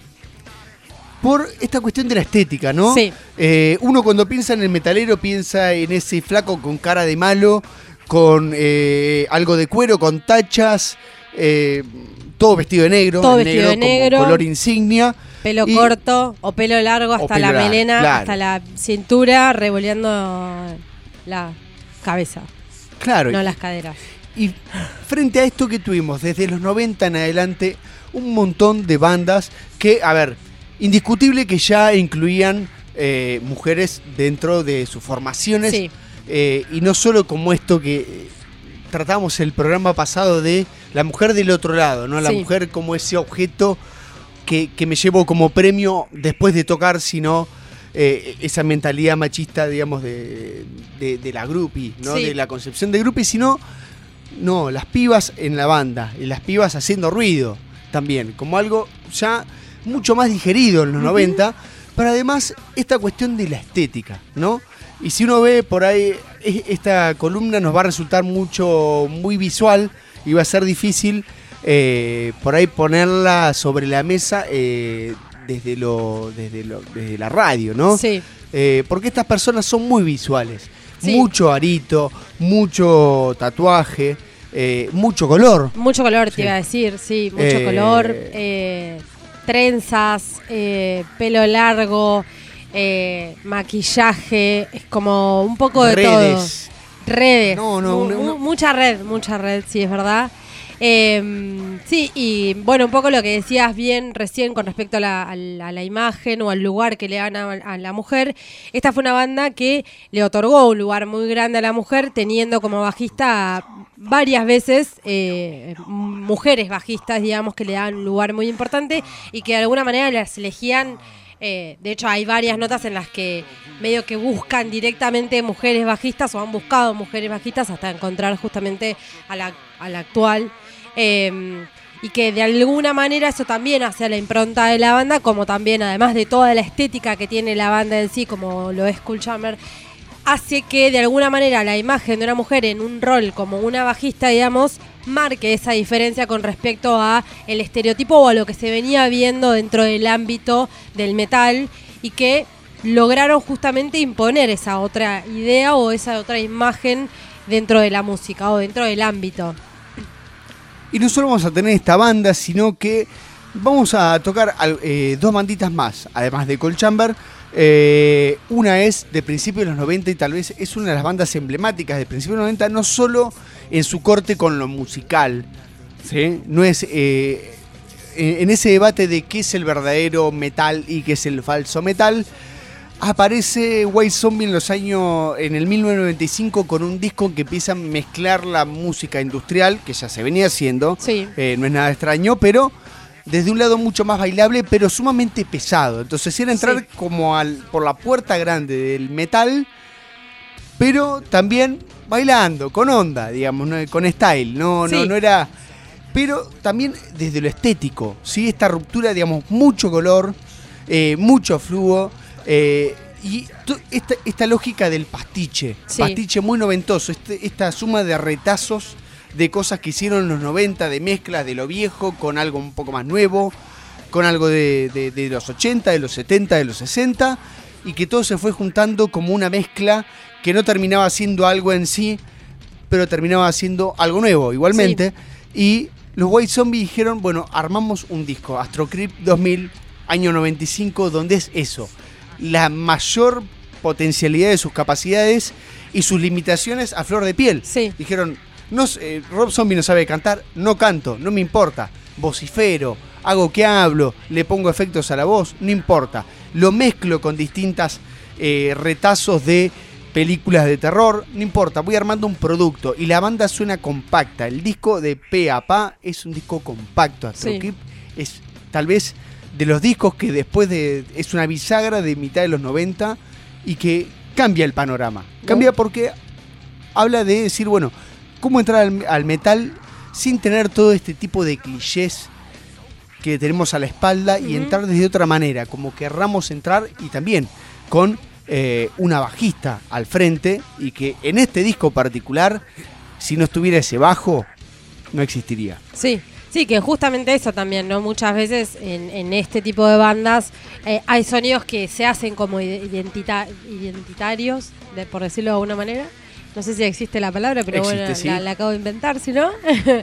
S5: Por esta cuestión de la estética, ¿no?
S4: Sí.
S5: Uno cuando piensa en el metalero piensa en ese flaco con cara de malo, con algo de cuero, con tachas, todo vestido de negro,
S4: Todo vestido de negro.
S5: como color insignia.
S4: Pelo
S5: Y-
S4: corto o pelo largo hasta
S5: pelo
S4: la
S5: largo,
S4: melena,
S5: claro.
S4: hasta la cintura, revoleando la cabeza,
S5: Claro,
S4: no las caderas.
S5: y frente a esto que tuvimos desde los 90 en adelante, un montón de bandas que, a ver, indiscutible que ya incluían mujeres dentro de sus formaciones.
S4: Sí.
S5: Y no solo como esto que tratamos el programa pasado de la mujer del otro lado, ¿no? La
S4: Sí.
S5: mujer como ese objeto que me llevo como premio después de tocar, sino esa mentalidad machista, digamos, de la groupie, ¿no?
S4: Sí.
S5: De la concepción de groupie, sino no, las pibas en la banda y las pibas haciendo ruido también, como algo ya mucho más digerido en los 90, pero además esta cuestión de la estética, ¿no? Y si uno ve por ahí, esta columna nos va a resultar muy visual y va a ser difícil por ahí ponerla sobre la mesa desde la radio, ¿no?
S4: Sí.
S5: Porque estas personas son muy visuales.
S4: Sí.
S5: Mucho arito, mucho tatuaje, mucho color.
S4: Mucho color,
S5: Sí.
S4: te iba a decir, sí, mucho color. Trenzas, pelo largo, maquillaje, es como un poco de
S5: Redes.
S4: todo. Redes.
S5: No,
S4: Mucha red, sí, es verdad. Sí, y bueno, un poco lo que decías bien recién con respecto a la imagen o al lugar que le dan a la mujer. Esta fue una banda que le otorgó un lugar muy grande a la mujer, teniendo como bajista varias veces mujeres bajistas, digamos, que le dan un lugar muy importante y que de alguna manera las elegían. De hecho, hay varias notas en las que medio que buscan directamente mujeres bajistas o han buscado mujeres bajistas hasta encontrar justamente a la actual. Y que de alguna manera eso también hace a la impronta de la banda, como también, además de toda la estética que tiene la banda en sí, como lo es Skullhammer, hace que de alguna manera la imagen de una mujer en un rol como una bajista, digamos, marque esa diferencia con respecto a el estereotipo o a lo que se venía viendo dentro del ámbito del metal, y que lograron justamente imponer esa otra idea o esa otra imagen dentro de la música o dentro del ámbito.
S5: Y no solo vamos a tener esta banda, sino que vamos a tocar dos banditas más, además de Skullhammer. Una es de principios de los 90 y tal vez es una de las bandas emblemáticas de principios de los 90, no solo en su corte con lo musical, ¿sí? No es en ese debate de qué es el verdadero metal y qué es el falso metal. Aparece White Zombie en el 1995 con un disco que empieza a mezclar la música industrial, que ya se venía haciendo,
S4: sí.
S5: No es nada extraño, pero desde un lado mucho más bailable, pero sumamente pesado. Entonces era entrar
S4: sí.
S5: como por la puerta grande del metal, pero también bailando, con onda, digamos, ¿no? Con style, no era... Pero también desde lo estético, ¿sí? Esta ruptura, digamos, mucho color, mucho flujo, y esta lógica del pastiche,
S4: sí.
S5: Pastiche muy noventoso, esta suma de retazos de cosas que hicieron en los 90, de mezclas de lo viejo con algo un poco más nuevo, con algo de los 80, de los 70, de los 60, y que todo se fue juntando como una mezcla que no terminaba siendo algo en sí, pero terminaba siendo algo nuevo igualmente. Sí. Y los White Zombie dijeron, bueno, armamos un disco, Astro Creep 2000, año 95, donde es eso, la mayor potencialidad de sus capacidades y sus limitaciones a flor de piel.
S4: Sí.
S5: Dijeron, Rob Zombie no sabe cantar, no canto, no me importa, vocifero, hago que hablo, le pongo efectos a la voz, no importa, lo mezclo con distintas retazos de películas de terror, no importa, voy armando un producto y la banda suena compacta. El disco de pe a pa es un disco compacto. Astro Creep es tal vez de los discos que es una bisagra de mitad de los 90 y que cambia el panorama. Cambia porque habla de decir, bueno, cómo entrar al metal sin tener todo este tipo de clichés que tenemos a la espalda y entrar desde otra manera, como querramos entrar, y también con una bajista al frente, y que en este disco particular, si no estuviera ese bajo, no existiría.
S4: Sí, que justamente eso también, ¿no? Muchas veces en este tipo de bandas hay sonidos que se hacen como identitarios, por decirlo de alguna manera. No sé si existe la palabra, pero existe, bueno, sí. la acabo de inventar, si no.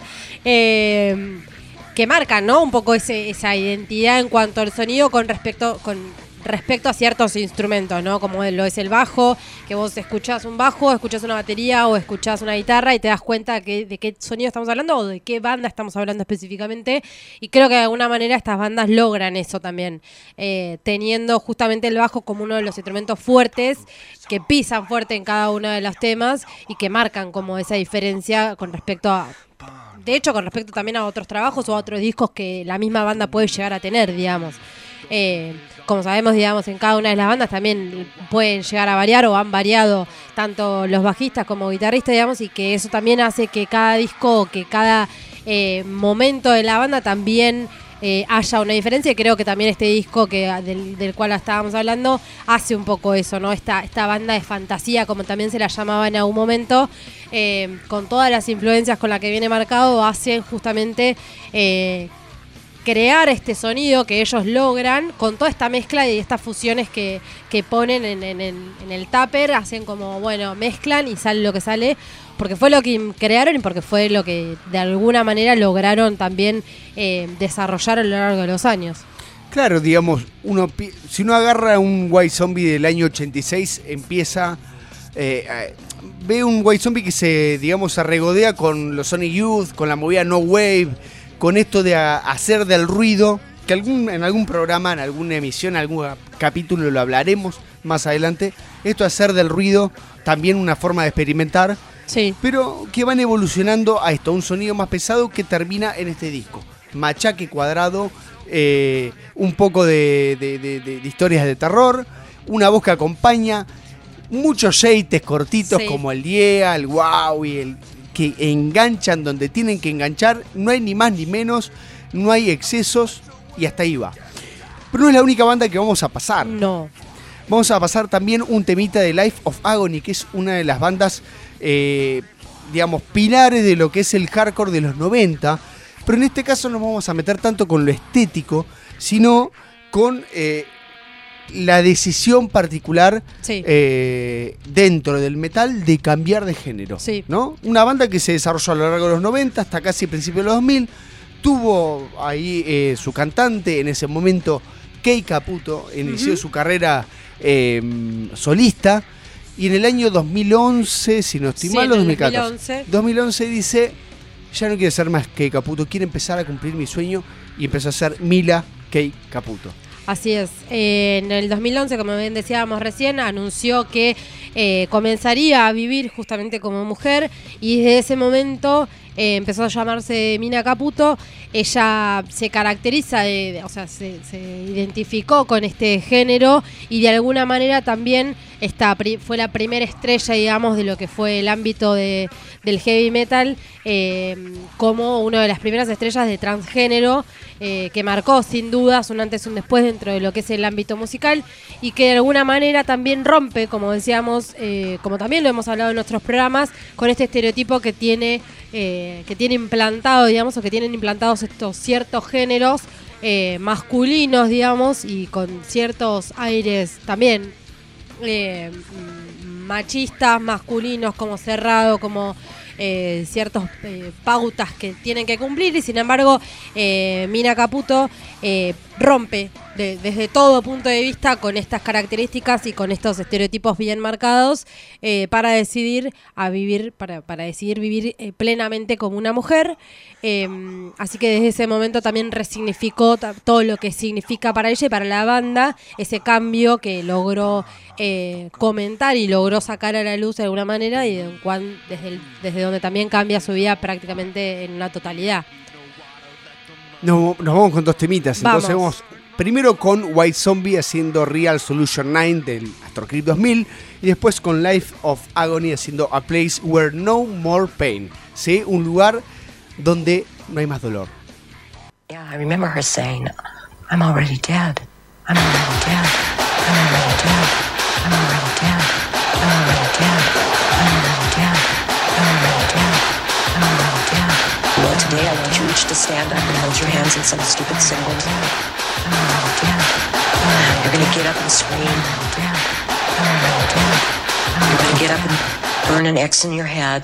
S4: Que marcan, ¿no? Un poco esa identidad en cuanto al sonido con respecto a ciertos instrumentos, ¿no? Como lo es el bajo, que vos escuchás un bajo, escuchás una batería o escuchás una guitarra y te das cuenta de qué sonido estamos hablando o de qué banda estamos hablando específicamente. Y creo que de alguna manera estas bandas logran eso también, teniendo justamente el bajo como uno de los instrumentos fuertes, que pisan fuerte en cada uno de los temas y que marcan como esa diferencia con respecto a... De hecho, con respecto también a otros trabajos o a otros discos que la misma banda puede llegar a tener, digamos. Como sabemos, digamos, en cada una de las bandas también pueden llegar a variar o han variado tanto los bajistas como guitarristas, digamos, y que eso también hace que cada disco, que cada momento de la banda también haya una diferencia. Y creo que también este disco del cual estábamos hablando hace un poco eso, ¿no? Esta banda de fantasía, como también se la llamaba en algún momento, con todas las influencias con las que viene marcado, hacen justamente... crear este sonido que ellos logran con toda esta mezcla y estas fusiones que ponen en el tupper, hacen como, bueno, mezclan y sale lo que sale, porque fue lo que crearon y porque fue lo que de alguna manera lograron también desarrollar a lo largo de los años.
S5: Claro, digamos, si uno agarra un White Zombie del año 86, empieza ve un White Zombie que se regodea con los Sonic Youth, con la movida No Wave, con esto de hacer del ruido, que en algún programa, en alguna emisión, en algún capítulo lo hablaremos más adelante. Esto de hacer del ruido, también una forma de experimentar,
S4: sí,
S5: pero que van evolucionando a esto, un sonido más pesado que termina en este disco. Machaque cuadrado, un poco de historias de terror, una voz que acompaña, muchos shades cortitos, sí, como el yeah, el wow y el que enganchan donde tienen que enganchar. No hay ni más ni menos, no hay excesos y hasta ahí va. Pero no es la única banda que vamos a pasar.
S4: No.
S5: Vamos a pasar también un temita de Life of Agony, que es una de las bandas, pilares de lo que es el hardcore de los 90. Pero en este caso no vamos a meter tanto con lo estético, sino con la decisión particular, sí, dentro del metal de cambiar de género,
S4: sí,
S5: ¿no? Una banda que se desarrolló a lo largo de los 90 hasta casi el principio de los 2000. Tuvo ahí su cantante en ese momento, Kei Caputo, inició su carrera solista, y en el año 2011, si no estoy mal, 2011 dice: ya no quiero ser más Kei Caputo, quiero empezar a cumplir mi sueño, y empezó a ser Mila Kei Caputo.
S4: Así es. En el 2011, como bien decíamos recién, anunció que comenzaría a vivir justamente como mujer, y desde ese momento empezó a llamarse Mina Caputo. Ella se caracteriza, se identificó con este género, y de alguna manera también fue la primera estrella, digamos, de lo que fue el ámbito del heavy metal, como una de las primeras estrellas de transgénero, que marcó sin dudas un antes y un después dentro de lo que es el ámbito musical, y que de alguna manera también rompe, como decíamos, como también lo hemos hablado en nuestros programas, con este estereotipo que tiene implantado, digamos, o que tienen implantados estos ciertos géneros masculinos, digamos, y con ciertos aires también machistas, masculinos, como cerrado, como ciertas pautas que tienen que cumplir, y sin embargo Mina Caputo rompe desde todo punto de vista con estas características y con estos estereotipos bien marcados, para decidir vivir plenamente como una mujer. Así que desde ese momento también resignificó todo lo que significa para ella y para la banda ese cambio que logró comentar y logró sacar a la luz de alguna manera, y desde donde también cambia su vida prácticamente en una totalidad.
S5: Nos vamos con dos temitas. Entonces vamos primero con White Zombie haciendo Real Solution 9 del Astro Crypt 2000, y después con Life of Agony haciendo A Place Where No More Pain, ¿sí? Un lugar donde no hay más dolor.
S8: Yeah, I remember her saying, I'm already dead. I'm already dead. I'm already dead. I'm already dead. I'm already dead. I'm already dead. I'm already dead. I'm already dead. Well, today I want you each to stand up and hold your hands in some stupid symbols. I'm already dead. You're going to get up and scream. I'm dead. I'm already dead. You're going to get up and burn an X in your head.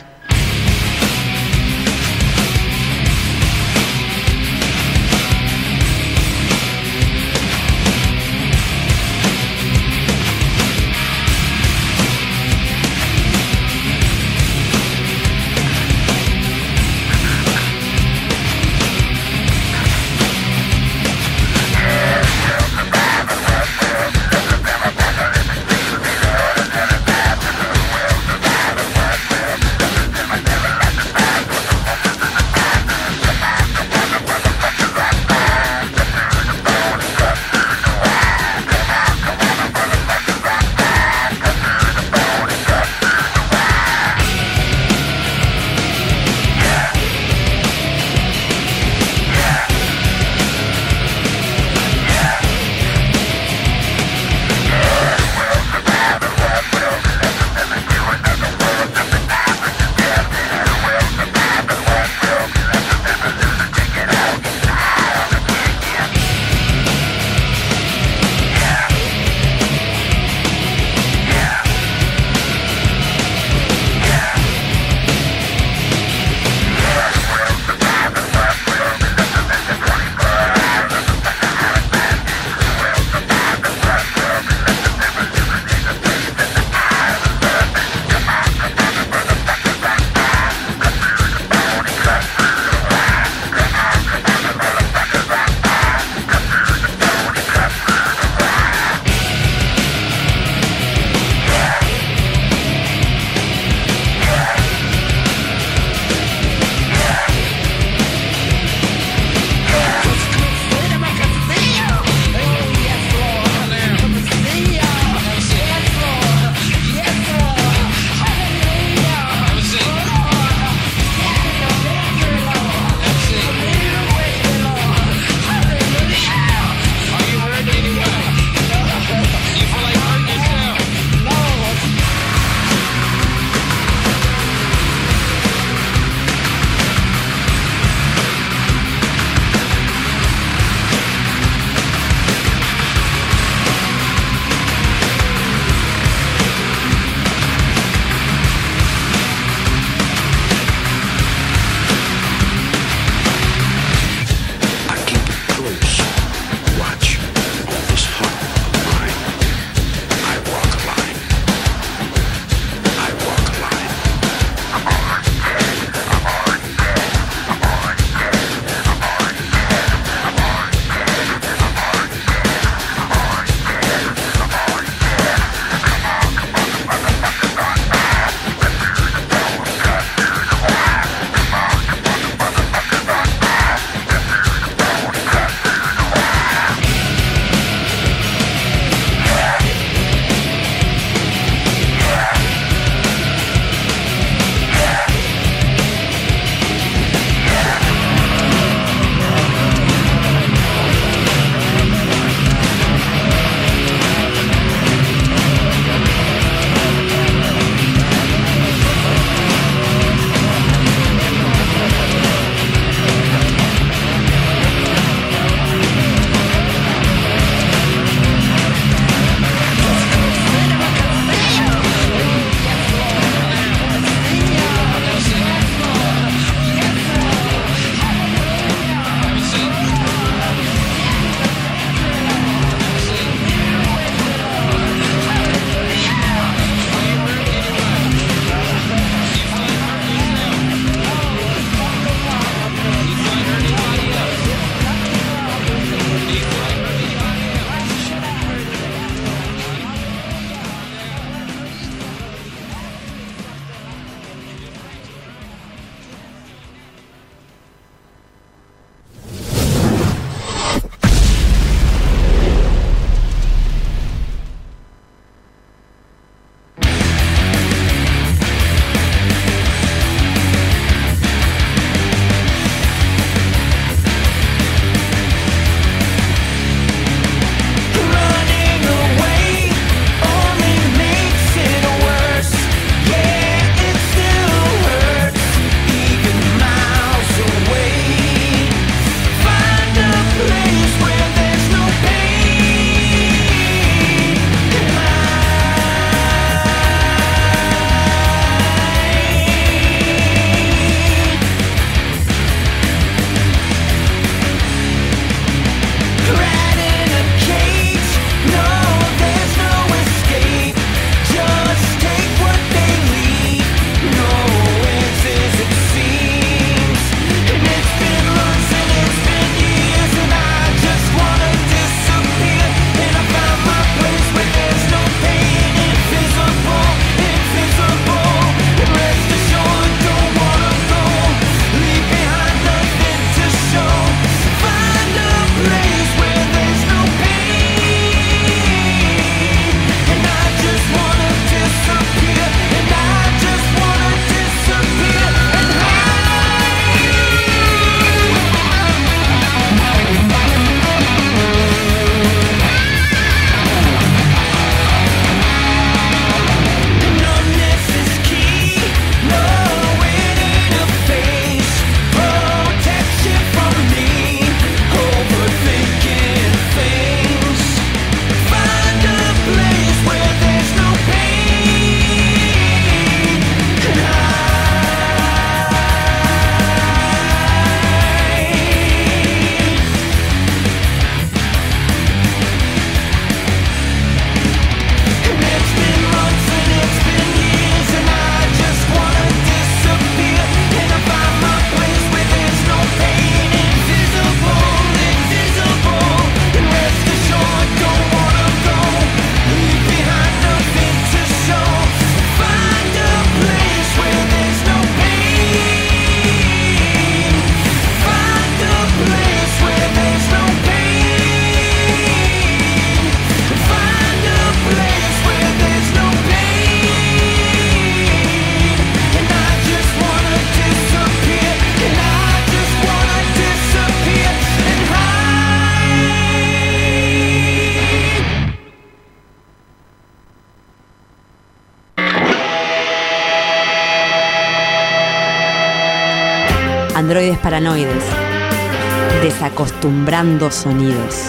S1: androides paranoides, desacostumbrando sonidos.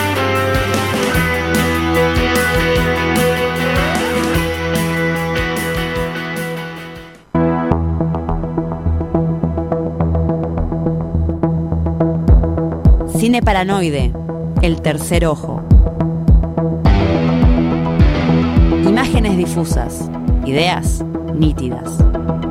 S1: Cine paranoide, el tercer ojo. Imágenes difusas, ideas nítidas.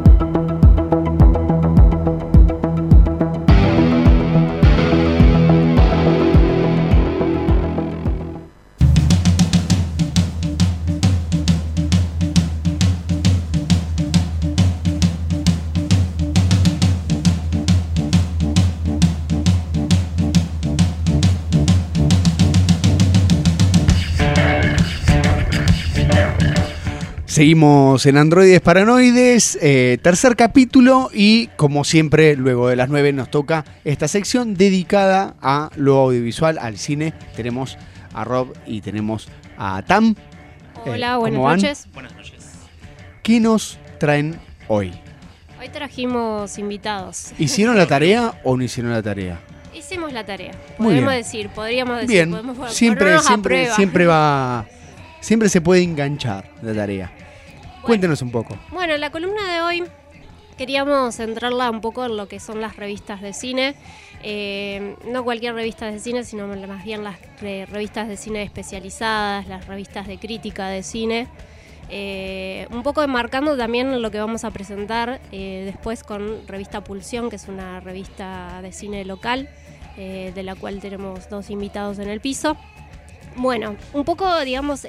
S5: Seguimos en Androides Paranoides, tercer capítulo, y como siempre, luego de las 9 nos toca esta sección dedicada a lo audiovisual, al cine. Tenemos a Rob y tenemos a Tam.
S9: Hola, buenas noches.
S10: Buenas noches.
S5: ¿Qué nos traen hoy?
S9: Hoy trajimos invitados.
S5: ¿Hicieron la tarea o no hicieron la tarea?
S9: Hicimos la tarea.
S5: Muy
S9: Podemos
S5: bien.
S9: decir, podríamos decir.
S5: Bien,
S9: Podemos
S5: siempre se puede enganchar la tarea. Cuéntenos un poco.
S9: Bueno, la columna de hoy queríamos centrarla un poco en lo que son las revistas de cine. No cualquier revista de cine, sino más bien las revistas de cine especializadas, las revistas de crítica de cine. Un poco enmarcando también lo que vamos a presentar después con Revista Pulsión, que es una revista de cine local, de la cual tenemos 2 invitados en el piso. Bueno, un poco, digamos,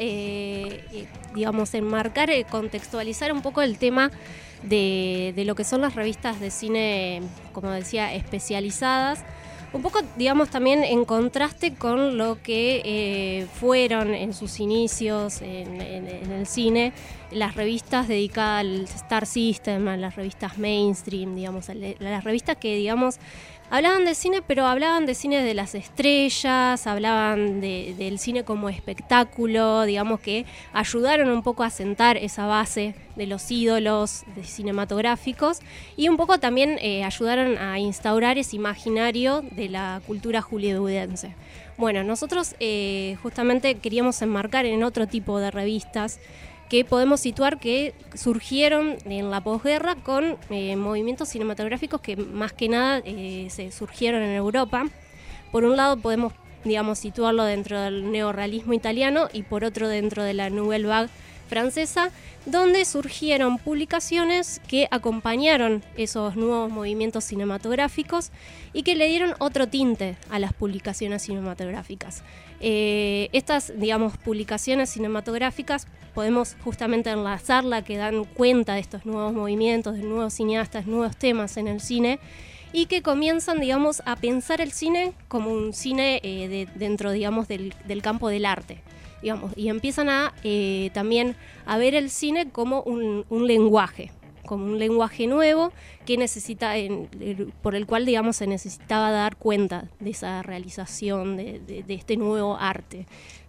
S9: enmarcar, contextualizar un poco el tema de lo que son las revistas de cine, como decía, especializadas. Un poco, digamos, también en contraste con lo que fueron en sus inicios en el cine las revistas dedicadas al Star System, a las revistas mainstream, digamos, a las revistas que, digamos, hablaban de cine, pero hablaban de cine de las estrellas, hablaban del cine como espectáculo, digamos, que ayudaron un poco a sentar esa base de los ídolos cinematográficos y un poco también ayudaron a instaurar ese imaginario de la cultura hollywoodense. Bueno, nosotros justamente queríamos enmarcar en otro tipo de revistas que podemos situar que surgieron en la posguerra con movimientos cinematográficos que más que nada se surgieron en Europa. Por un lado podemos, digamos, situarlo dentro del neorrealismo italiano y por otro dentro de la Nouvelle Vague francesa, donde surgieron publicaciones que acompañaron esos nuevos movimientos cinematográficos y que le dieron otro tinte a las publicaciones cinematográficas. Estas, digamos, publicaciones cinematográficas podemos justamente enlazarla, que dan cuenta de estos nuevos movimientos, de nuevos cineastas, nuevos temas en el cine y que comienzan, digamos, a pensar el cine como un cine dentro, digamos, del campo del arte. Digamos, y empiezan a también a ver el cine como un lenguaje, como un lenguaje nuevo que necesita, por el cual, digamos, se necesitaba dar cuenta de esa realización, de este nuevo arte.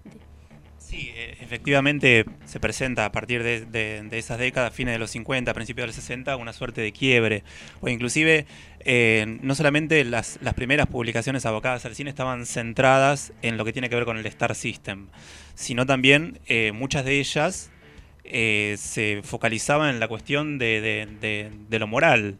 S10: Sí, efectivamente se presenta a partir de esas décadas, fines de los 50, principios de los 60, una suerte de quiebre. O inclusive, no solamente las primeras publicaciones abocadas al cine estaban centradas en lo que tiene que ver con el Star System, sino también muchas de ellas se focalizaban en la cuestión de lo moral.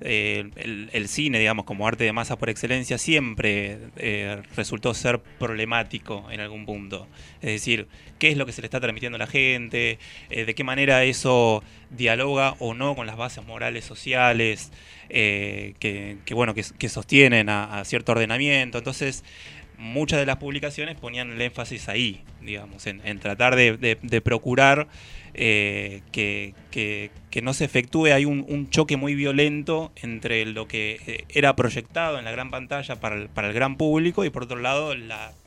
S10: El cine, digamos, como arte de masa por excelencia, siempre resultó ser problemático en algún punto. Es decir, qué es lo que se le está transmitiendo a la gente, de qué manera eso dialoga o no con las bases morales sociales que sostienen a cierto ordenamiento. Entonces, muchas de las publicaciones ponían el énfasis ahí, digamos, en tratar de procurar que no se efectúe. Hay un choque muy violento entre lo que era proyectado en la gran pantalla para el gran público y por otro lado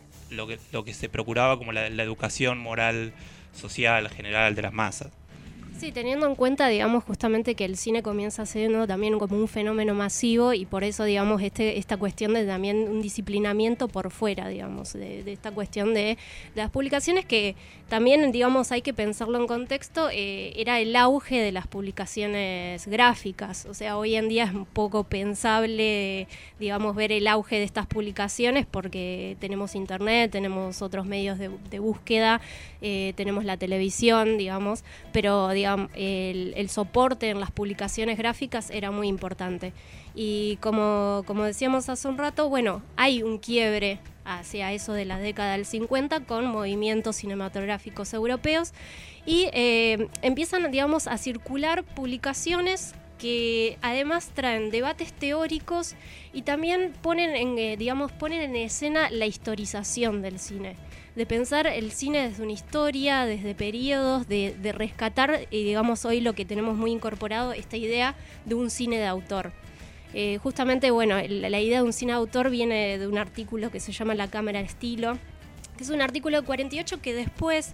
S10: lo que se procuraba como la educación moral social general de las masas.
S9: Sí, teniendo en cuenta, digamos, justamente que el cine comienza siendo también como un fenómeno masivo y por eso, digamos, esta cuestión de también un disciplinamiento por fuera, digamos, de esta cuestión de las publicaciones que también, digamos, hay que pensarlo en contexto, era el auge de las publicaciones gráficas. O sea, hoy en día es un poco pensable, digamos, ver el auge de estas publicaciones porque tenemos internet, tenemos otros medios de búsqueda, tenemos la televisión, digamos, pero digamos, el soporte en las publicaciones gráficas era muy importante. Y como decíamos hace un rato, bueno, hay un quiebre hacia eso de la década del 50 con movimientos cinematográficos europeos y empiezan, digamos, a circular publicaciones que además traen debates teóricos y también ponen en escena la historización del cine, de pensar el cine desde una historia, desde periodos, de rescatar, digamos, hoy lo que tenemos muy incorporado, esta idea de un cine de autor. Justamente, bueno, la idea de un cine de autor viene de un artículo que se llama La Cámara de Estilo, que es un artículo de 48 que después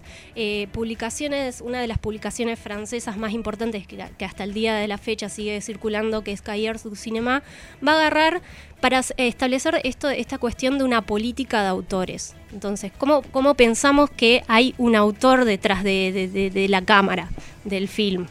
S9: una de las publicaciones francesas más importantes que hasta el día de la fecha sigue circulando, que es Cahiers du Cinéma, va a agarrar para establecer esta cuestión de una política de autores. Entonces, ¿cómo pensamos que hay un autor detrás de la cámara, del film?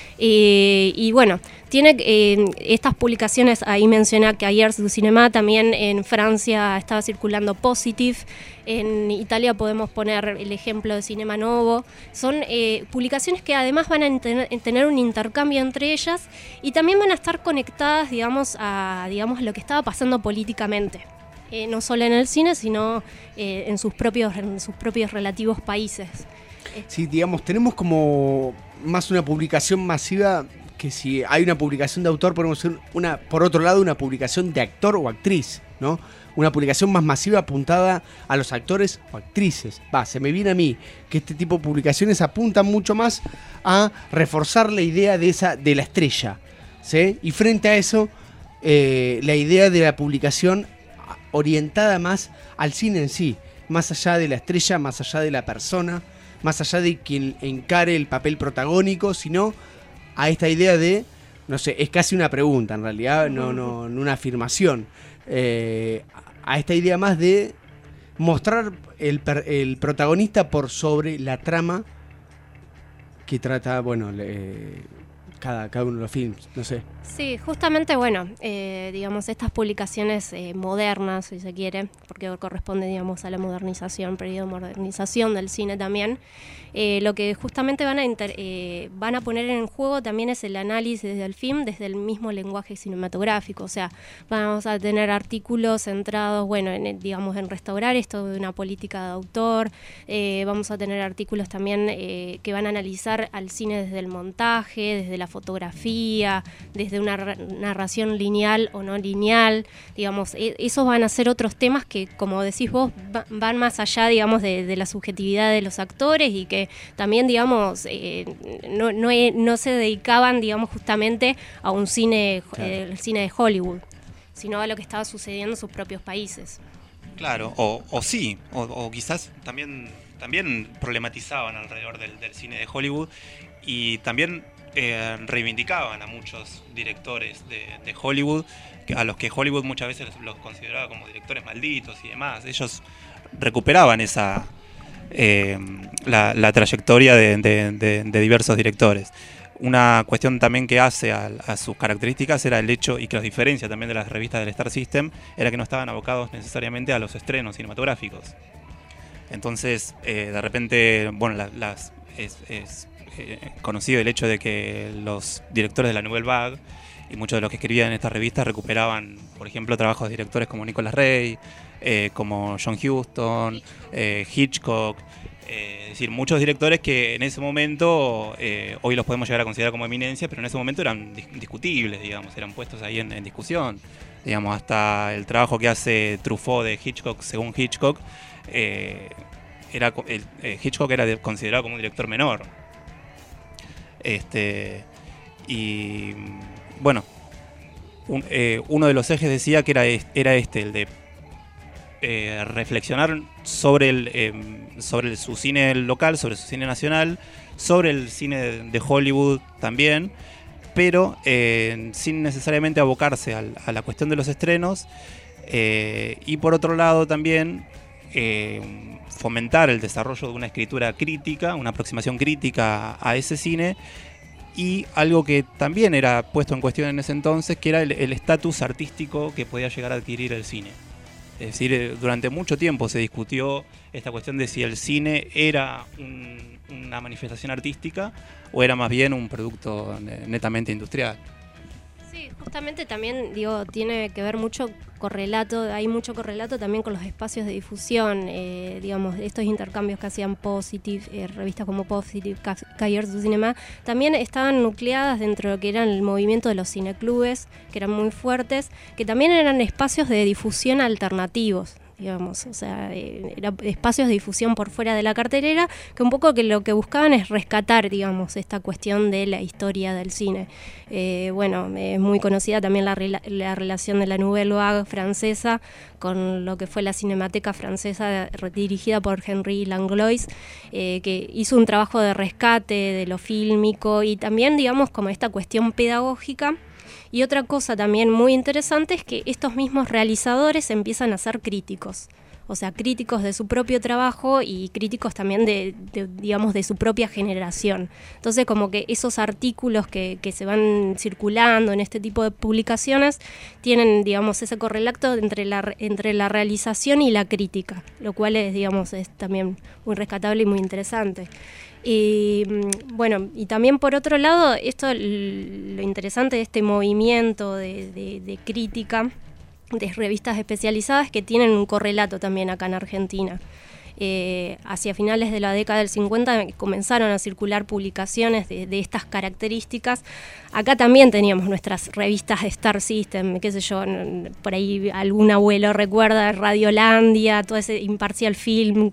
S9: Y bueno, tiene estas publicaciones, ahí menciona que Cahiers du Cinéma, también en Francia estaba circulando Positive, en Italia podemos poner el ejemplo de Cinema Novo. Son publicaciones que además van a tener un intercambio entre ellas y también van a estar conectadas, digamos, a lo que estaba pasando políticamente. No solo en el cine, sino en sus propios relativos países.
S5: Sí, digamos, tenemos como más una publicación masiva que si hay una publicación de autor, podemos ser por otro lado, una publicación de actor o actriz, ¿no? Una publicación más masiva apuntada a los actores o actrices. Se me viene a mí que este tipo de publicaciones apuntan mucho más a reforzar la idea de la estrella, ¿sí? Y frente a eso, la idea de la publicación orientada más al cine en sí, más allá de la estrella, más allá de la persona, más allá de quien encare el papel protagónico, sino a esta idea de, no sé, es casi una pregunta en realidad, no una afirmación, a esta idea más de mostrar el protagonista por sobre la trama que trata, bueno, cada uno de los films, no sé.
S9: Sí, justamente, bueno, digamos, estas publicaciones modernas, si se quiere, porque corresponde, digamos, a la modernización, periodo de modernización del cine también, lo que justamente van a poner en juego también es el análisis del film desde el mismo lenguaje cinematográfico. O sea, vamos a tener artículos centrados, bueno, en restaurar esto de una política de autor, vamos a tener artículos también que van a analizar al cine desde el montaje, desde la fotografía, desde una narración lineal o no lineal, digamos, esos van a ser otros temas que, como decís vos, van más allá, digamos, de la subjetividad de los actores y que también, digamos, no se dedicaban, digamos, justamente a un cine, el cine de Hollywood, sino a lo que estaba sucediendo en sus propios países.
S10: Claro, o sí, o quizás también problematizaban alrededor del cine de Hollywood y también reivindicaban a muchos directores de Hollywood, a los que Hollywood muchas veces los consideraba como directores malditos y demás. Ellos recuperaban la trayectoria de diversos directores. Una cuestión también que hace a sus características era el hecho, y que los diferencia también de las revistas del Star System, era que no estaban abocados necesariamente a los estrenos cinematográficos. Entonces, de repente, bueno, es conocido el hecho de que los directores de la Nouvelle Vague y muchos de los que escribían en estas revistas recuperaban, por ejemplo, trabajos de directores como Nicolas Ray, como John Huston, Hitchcock, es decir, muchos directores que en ese momento, hoy los podemos llegar a considerar como eminencia, pero en ese momento eran discutibles, digamos, eran puestos ahí en discusión. Digamos, hasta el trabajo que hace Truffaut de Hitchcock, según Hitchcock, Hitchcock era considerado como un director menor. Y bueno, uno de los ejes decía que era el de reflexionar sobre su cine local, sobre su cine nacional, sobre el cine de Hollywood también, pero sin necesariamente abocarse a la cuestión de los estrenos, y por otro lado también fomentar el desarrollo de una escritura crítica, una aproximación crítica a ese cine, y algo que también era puesto en cuestión en ese entonces, que era el estatus artístico que podía llegar a adquirir el cine. Es decir, durante mucho tiempo se discutió esta cuestión de si el cine era una manifestación artística o era más bien un producto netamente industrial.
S9: Sí, justamente también, tiene que ver hay mucho correlato también con los espacios de difusión, estos intercambios que hacían Positive, revistas como Positive, Cahiers du Cinéma, también estaban nucleadas dentro de lo que era el movimiento de los cineclubes, que eran muy fuertes, que también eran espacios de difusión alternativos. Eran espacios de difusión por fuera de la cartelera, que un poco lo que buscaban es rescatar, esta cuestión de la historia del cine. Es muy conocida también la relación de la Nouvelle Vague francesa con lo que fue la Cinemateca francesa dirigida por Henri Langlois, que hizo un trabajo de rescate de lo fílmico y también, como esta cuestión pedagógica. Y otra cosa también muy interesante es que estos mismos realizadores empiezan a ser críticos, críticos de su propio trabajo y críticos también de su propia generación. Entonces, como que esos artículos que se van circulando en este tipo de publicaciones tienen, ese correlato entre la realización y la crítica, lo cual es también muy rescatable y muy interesante. Y también por otro lado, lo interesante de este movimiento de crítica de revistas especializadas que tienen un correlato también acá en Argentina. Hacia finales de la década del 50 comenzaron a circular publicaciones de estas características. Acá también teníamos nuestras revistas de Star System, qué sé yo, por ahí algún abuelo recuerda Radiolandia, todo ese Imparcial Film,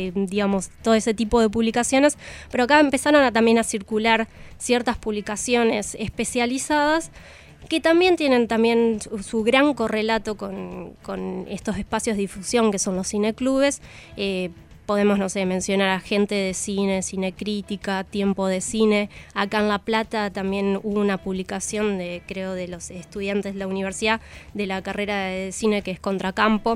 S9: todo ese tipo de publicaciones, pero acá empezaron también a circular ciertas publicaciones especializadas que también tienen su gran correlato con estos espacios de difusión que son los cineclubes. Podemos, mencionar a Gente de Cine, Cinecrítica, Tiempo de Cine. Acá en La Plata también hubo una publicación de los estudiantes de la universidad de la carrera de cine que es Contracampo.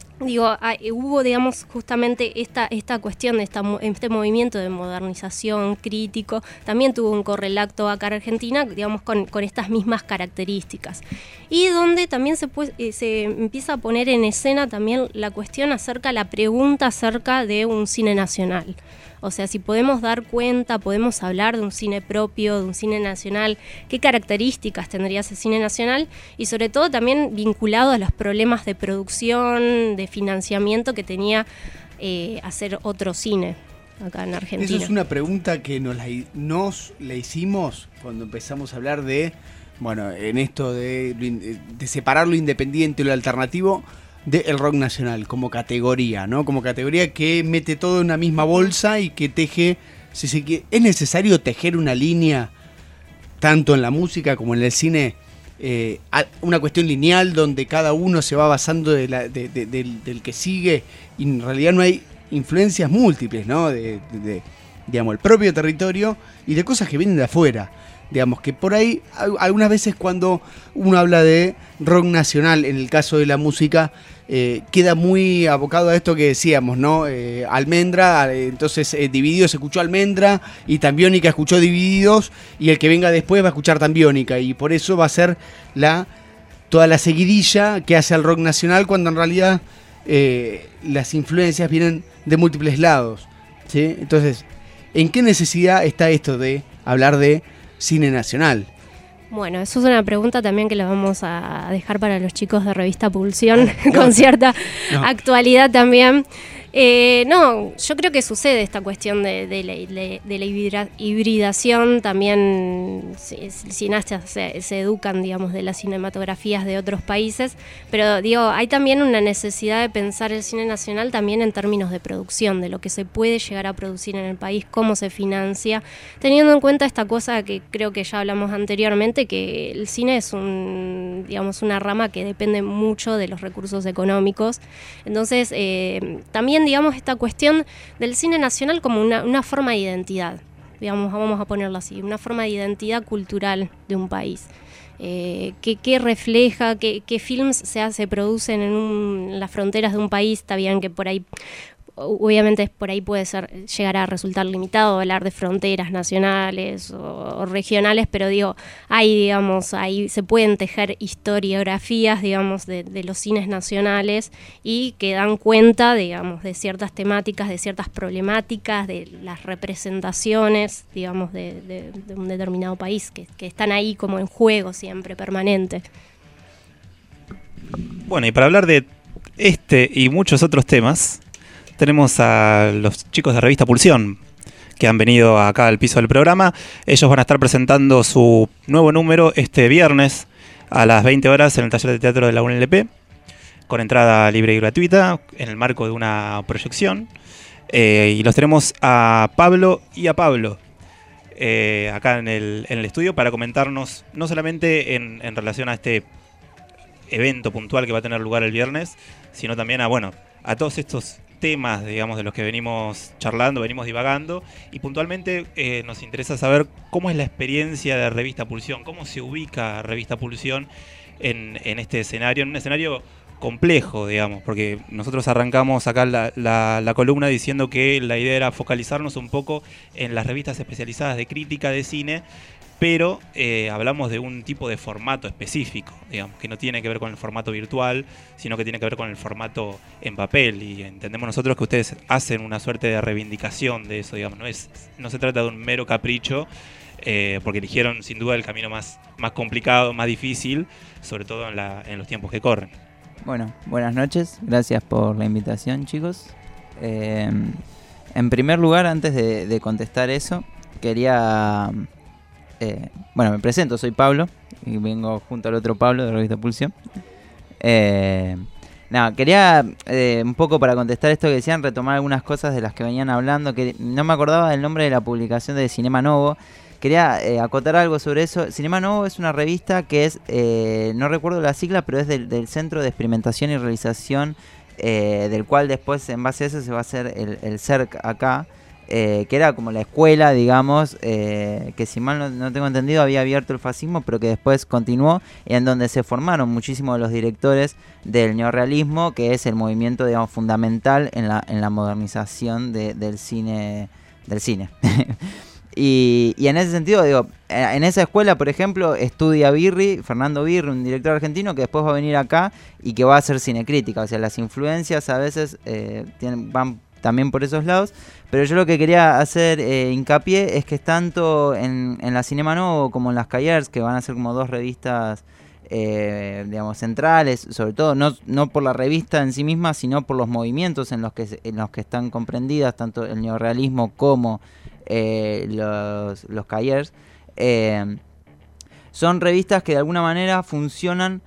S9: Hubo, justamente esta cuestión de este movimiento de modernización crítico, también tuvo un correlato acá en Argentina, con estas mismas características. Y donde también se empieza a poner en escena también la pregunta acerca de un cine nacional. Si podemos dar cuenta, podemos hablar de un cine propio, de un cine nacional, qué características tendría ese cine nacional y sobre todo también vinculado a los problemas de producción, de financiamiento que tenía hacer otro cine acá en Argentina.
S5: Esa es una pregunta que nos la hicimos cuando empezamos a hablar de, en esto de separar lo independiente y lo alternativo, del rock nacional como categoría, ¿no? Como categoría que mete todo en una misma bolsa y que teje, ¿es necesario tejer una línea tanto en la música como en el cine? Una cuestión lineal donde cada uno se va basando del que sigue y en realidad no hay influencias múltiples, ¿no? El propio territorio y de cosas que vienen de afuera. Que por ahí, algunas veces cuando uno habla de rock nacional, en el caso de la música, queda muy abocado a esto que decíamos, ¿no? Almendra, entonces Divididos escuchó Almendra y Tambiónica escuchó Divididos y el que venga después va a escuchar Tambiónica y por eso va a ser toda la seguidilla que hace al rock nacional cuando en realidad las influencias vienen de múltiples lados, ¿sí? Entonces, ¿en qué necesidad está esto de hablar de cine nacional?
S9: Bueno, eso es una pregunta también que la vamos a dejar para los chicos de Revista Pulsión, con cierta actualidad también. No, yo creo que sucede esta cuestión de la hibridación. También cineastas se educan, digamos, de las cinematografías de otros países, pero digo, hay también una necesidad de pensar el cine nacional también en términos de producción, de lo que se puede llegar a producir en el país, cómo se financia, teniendo en cuenta esta cosa que creo que ya hablamos anteriormente, que el cine es una rama que depende mucho de los recursos económicos. Entonces, también, digamos, esta cuestión del cine nacional como una forma de identidad, digamos, vamos a ponerlo así, una forma de identidad cultural de un país. ¿Qué refleja, qué films se producen en las fronteras de un país? Está bien que por ahí, obviamente por ahí puede llegar a resultar limitado hablar de fronteras nacionales o regionales, pero digo, ahí se pueden tejer historiografías, digamos, de los cines nacionales y que dan cuenta, digamos, de ciertas temáticas, de ciertas problemáticas, de las representaciones, digamos, de un determinado país, que están ahí como en juego siempre, permanente.
S10: Bueno, y para hablar de este y muchos otros temas, tenemos a los chicos de Revista Pulsión, que han venido acá al piso del programa. Ellos van a estar presentando su nuevo número este viernes a las 20 horas en el taller de teatro de la UNLP, con entrada libre y gratuita, en el marco de una proyección. Y los tenemos a Pablo y a Pablo acá en el estudio para comentarnos, no solamente en relación a este evento puntual que va a tener lugar el viernes, sino también a todos estos temas, digamos, de los que venimos charlando, venimos divagando, y puntualmente nos interesa saber cómo es la experiencia de Revista Pulsión, cómo se ubica Revista Pulsión en este escenario, en un escenario complejo, digamos, porque nosotros arrancamos acá la columna diciendo que la idea era focalizarnos un poco en las revistas especializadas de crítica de cine, pero hablamos de un tipo de formato específico, digamos, que no tiene que ver con el formato virtual, sino que tiene que ver con el formato en papel, y entendemos nosotros que ustedes hacen una suerte de reivindicación de eso, digamos, no se trata de un mero capricho, porque eligieron sin duda el camino más complicado, más difícil, sobre todo en los tiempos que corren.
S11: Bueno, buenas noches, gracias por la invitación, chicos. En primer lugar, antes de contestar eso, quería... me presento, soy Pablo y vengo junto al otro Pablo de Revista Pulsión. Quería un poco para contestar esto que decían, retomar algunas cosas de las que venían hablando, que no me acordaba del nombre de la publicación de Cinema Novo. Quería acotar algo sobre eso. Cinema Novo es una revista que es, no recuerdo la sigla, pero es del Centro de Experimentación y Realización, del cual después en base a eso se va a hacer el CERC acá. Que era como la escuela, digamos, que si mal no tengo entendido había abierto el fascismo, pero que después continuó, en donde se formaron muchísimos de los directores del neorrealismo, que es el movimiento, digamos, fundamental en la modernización del cine. Y en ese sentido, digo, en esa escuela, por ejemplo, estudia Fernando Birri, un director argentino que después va a venir acá y que va a hacer cinecrítica. O sea, las influencias a veces van también por esos lados, pero yo lo que quería hacer hincapié es que tanto en la Cinema Novo como en las Cahiers, que van a ser como dos revistas digamos centrales, sobre todo no por la revista en sí misma, sino por los movimientos en los que están comprendidas tanto el neorrealismo como los Cahiers, son revistas que de alguna manera funcionan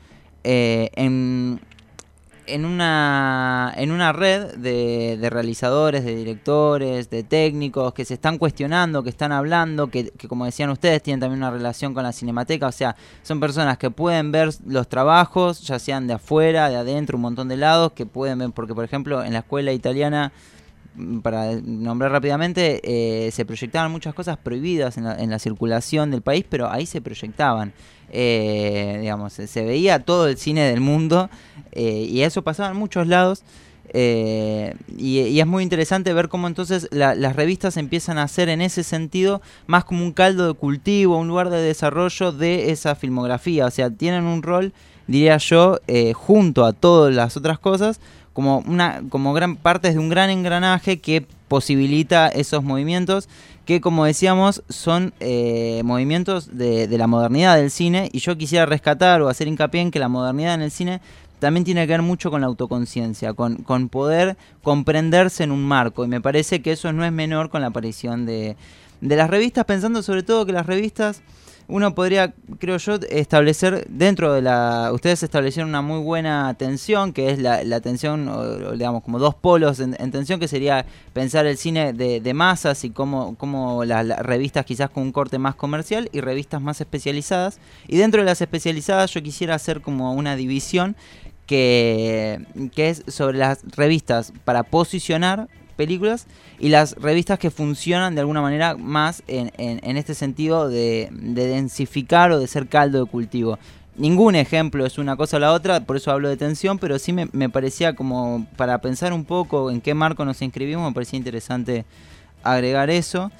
S11: en una red de realizadores, de directores, de técnicos que se están cuestionando, que están hablando, que como decían ustedes, tienen también una relación con la Cinemateca. O sea, son personas que pueden ver los trabajos, ya sean de afuera, de adentro, un montón de lados, que pueden ver, porque por ejemplo en la escuela italiana, para nombrar rápidamente, se proyectaban muchas cosas prohibidas en la circulación del país, pero ahí se proyectaban. Digamos, se veía todo el cine del mundo, y eso pasaba en muchos lados, y es muy interesante ver cómo entonces las revistas empiezan a ser en ese sentido más como un caldo de cultivo, un lugar de desarrollo de esa filmografía. O sea, tienen un rol, diría yo, junto a todas las otras cosas, como gran parte de un gran engranaje que posibilita esos movimientos que, como decíamos, son movimientos de la modernidad del cine. Y yo quisiera rescatar o hacer hincapié en que la modernidad en el cine también tiene que ver mucho con la autoconciencia, con poder comprenderse en un marco, y me parece que eso no es menor con la aparición de las revistas, pensando sobre todo que las revistas, uno podría, creo yo, establecer dentro de ustedes establecieron una muy buena tensión, que es la tensión, o digamos, como dos polos en tensión, que sería pensar el cine de masas y cómo las revistas quizás con un corte más comercial y revistas más especializadas. Y dentro de las especializadas yo quisiera hacer como una división que es sobre las revistas para posicionar películas y las revistas que funcionan de alguna manera más en este sentido de densificar o de ser caldo de cultivo. Ningún ejemplo es una cosa o la otra, por eso hablo de tensión, pero sí me parecía como para pensar un poco en qué marco nos inscribimos, me parecía interesante agregar eso.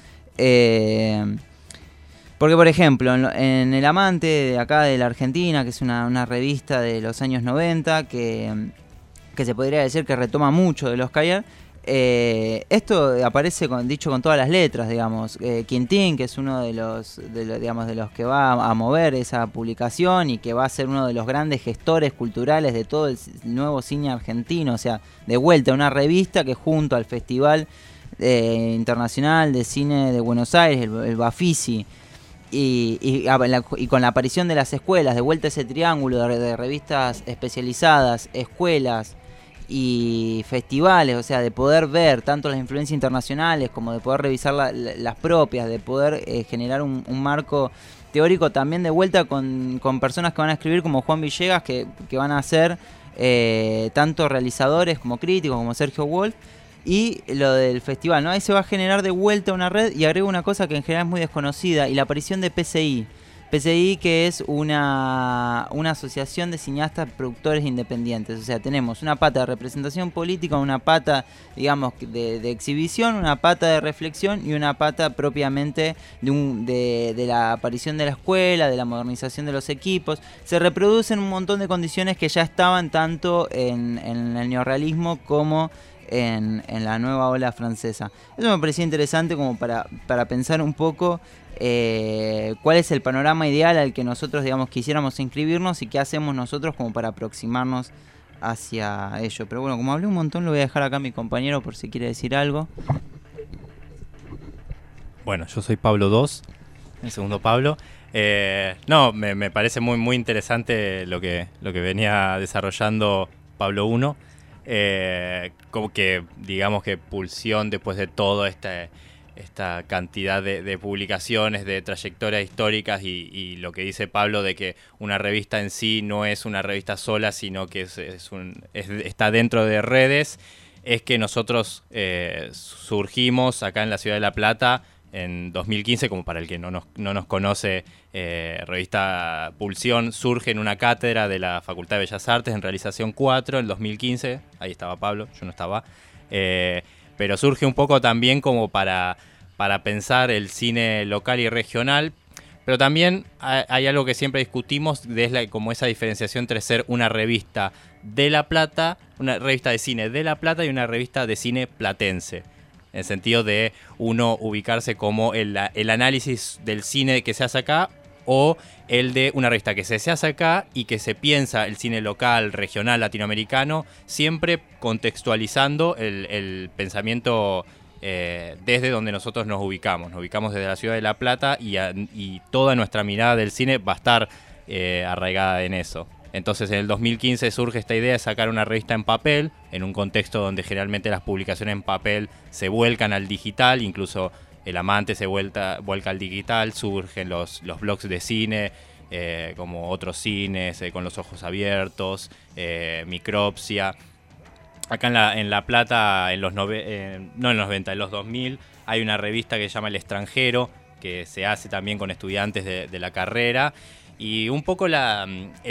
S11: Porque, por ejemplo, en El Amante, de acá de la Argentina, que es una revista de los años 90, que se podría decir que retoma mucho de los Oscar, esto aparece dicho con todas las letras, digamos. Quintín, que es uno de los que va a mover esa publicación y que va a ser uno de los grandes gestores culturales de todo el nuevo cine argentino, o sea, de vuelta una revista que junto al Festival Internacional de Cine de Buenos Aires, el Bafisi, y con la aparición de las escuelas, de vuelta ese triángulo de revistas especializadas, escuelas y festivales, o sea, de poder ver tanto las influencias internacionales como de poder revisar las propias, de poder generar un marco teórico también de vuelta con personas que van a escribir como Juan Villegas, que van a ser tanto realizadores como críticos, como Sergio Wolf, y lo del festival, ¿no? Ahí se va a generar de vuelta una red, y agrego una cosa que en general es muy desconocida, y la aparición de PCI. PCI, que es una asociación de cineastas productores independientes. O sea, tenemos una pata de representación política, una pata, digamos, de exhibición, una pata de reflexión y una pata propiamente de la aparición de la escuela, de la modernización de los equipos. Se reproducen un montón de condiciones que ya estaban tanto en el neorrealismo como en la nueva ola francesa. Eso me parecía interesante como para pensar un poco cuál es el panorama ideal al que nosotros, digamos, quisiéramos inscribirnos y qué hacemos nosotros como para aproximarnos hacia ello. Pero bueno, como hablé un montón, lo voy a dejar acá a mi compañero por si quiere decir algo.
S12: Bueno, yo soy Pablo 2, el segundo Pablo. No, me parece muy, muy interesante lo que venía desarrollando Pablo 1. Como que, digamos que Pulsión, después de todo esta cantidad de publicaciones, de trayectorias históricas y lo que dice Pablo de que una revista en sí no es una revista sola, sino que está dentro de redes, es que nosotros surgimos acá en la ciudad de La Plata en 2015, como para el que no nos conoce, revista Pulsión surge en una cátedra de la Facultad de Bellas Artes en Realización 4 en 2015, ahí estaba Pablo, yo no estaba, pero surge un poco también como para pensar el cine local y regional, pero también hay algo que siempre discutimos, como esa diferenciación entre ser una revista de La Plata, una revista de cine de La Plata y una revista de cine platense. En el sentido de uno ubicarse como el análisis del cine que se hace acá o el de una revista que se hace acá y que se piensa el cine local, regional, latinoamericano, siempre contextualizando el pensamiento desde donde nosotros nos ubicamos. Nos ubicamos desde la ciudad de La Plata y toda nuestra mirada del cine va a estar arraigada en eso. Entonces en el 2015 surge esta idea de sacar una revista en papel, en un contexto donde generalmente las publicaciones en papel se vuelcan al digital, incluso El Amante se vuelca al digital, surgen los blogs de cine, como Otros Cines, Con los Ojos Abiertos, Micropsia. Acá en La Plata, en los 2000, hay una revista que se llama El Extranjero, que se hace también con estudiantes de la carrera. Y un poco la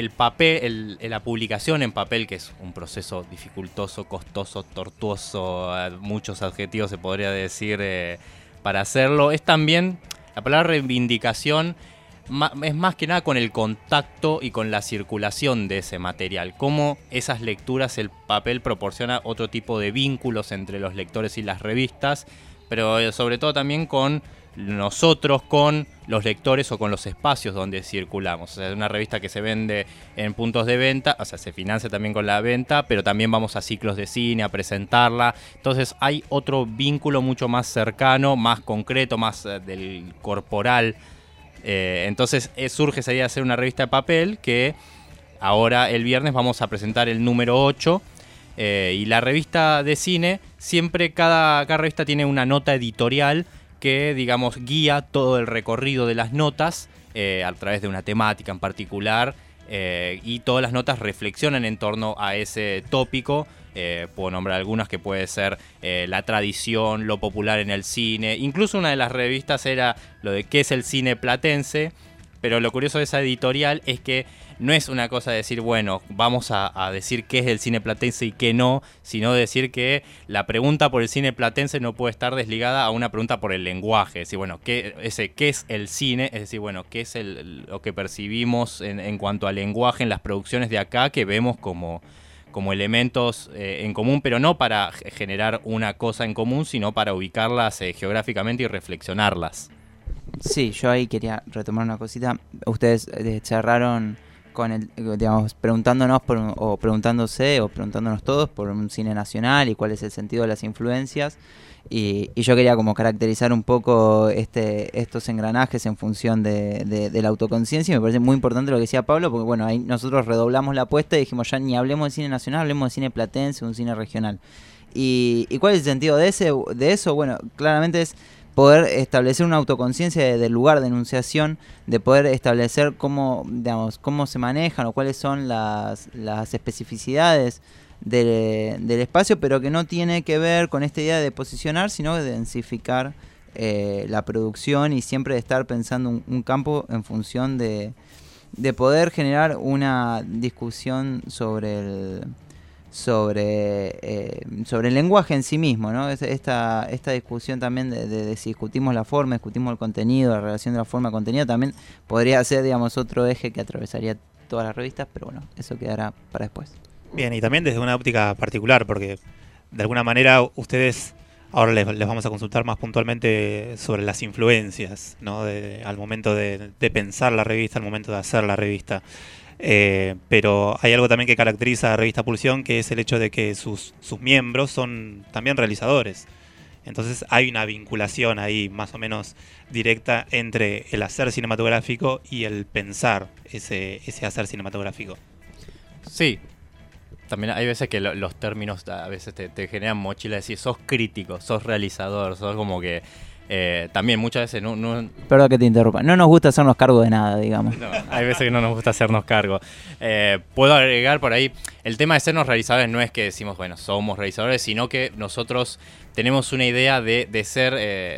S12: publicación en papel, que es un proceso dificultoso, costoso, tortuoso, muchos adjetivos se podría decir para hacerlo, es también, la palabra reivindicación, es más que nada con el contacto y con la circulación de ese material. Cómo esas lecturas, el papel proporciona otro tipo de vínculos entre los lectores y las revistas, pero sobre todo también con nosotros, con los lectores o con los espacios donde circulamos. O sea, es una revista que se vende en puntos de venta, o sea, se financia también con la venta, pero también vamos a ciclos de cine, a presentarla. Entonces hay otro vínculo mucho más cercano, más concreto, más del corporal. Entonces surge esa idea de hacer una revista de papel que ahora el viernes vamos a presentar el número 8. Y la revista de cine, siempre cada revista tiene una nota editorial que, digamos, guía todo el recorrido de las notas a través de una temática en particular, y todas las notas reflexionan en torno a ese tópico. Puedo nombrar algunas que puede ser la tradición, lo popular en el cine. Incluso una de las revistas era lo de qué es el cine platense, pero lo curioso de esa editorial es que no es una cosa de decir, bueno, vamos a decir qué es el cine platense y qué no, sino decir que la pregunta por el cine platense no puede estar desligada a una pregunta por el lenguaje. Es decir, bueno, ¿qué es el cine? Es decir, bueno, ¿qué es lo que percibimos en cuanto al lenguaje en las producciones de acá que vemos como elementos en común, pero no para generar una cosa en común, sino para ubicarlas geográficamente y reflexionarlas?
S11: Sí, yo ahí quería retomar una cosita. Ustedes cerraron con digamos, preguntándonos o preguntándonos todos por un cine nacional y cuál es el sentido de las influencias. Y yo quería como caracterizar un poco estos engranajes en función de la autoconciencia. Me parece muy importante lo que decía Pablo, porque bueno, ahí nosotros redoblamos la apuesta y dijimos, ya ni hablemos de cine nacional, hablemos de cine platense, un cine regional. ¿Y cuál es el sentido de eso? Bueno, claramente es poder establecer una autoconciencia del lugar de enunciación, de poder establecer cómo se manejan o cuáles son las especificidades del espacio, pero que no tiene que ver con esta idea de posicionar, sino de densificar la producción y siempre de estar pensando un campo en función de poder generar una discusión sobre el lenguaje en sí mismo, ¿no? Esta discusión también de si discutimos la forma, discutimos el contenido, la relación de la forma al contenido, también podría ser, digamos, otro eje que atravesaría todas las revistas, pero bueno, eso quedará para después.
S10: Bien, y también desde una óptica particular, porque de alguna manera ustedes, ahora les vamos a consultar más puntualmente sobre las influencias, ¿no? Al momento de pensar la revista, al momento de hacer la revista. Pero hay algo también que caracteriza a Revista Pulsión, que es el hecho de que sus miembros son también realizadores. Entonces hay una vinculación ahí más o menos directa entre el hacer cinematográfico y el pensar ese hacer cinematográfico.
S12: Sí. También hay veces que los términos a veces te generan mochila, decir, sos crítico, sos realizador, sos como que... también muchas veces no...
S11: Perdón que te interrumpa, no nos gusta hacernos cargo de nada, digamos.
S12: No, hay veces que no nos gusta hacernos cargo. Puedo agregar por ahí, el tema de sernos realizadores no es que decimos, bueno, somos realizadores, sino que nosotros tenemos una idea de ser,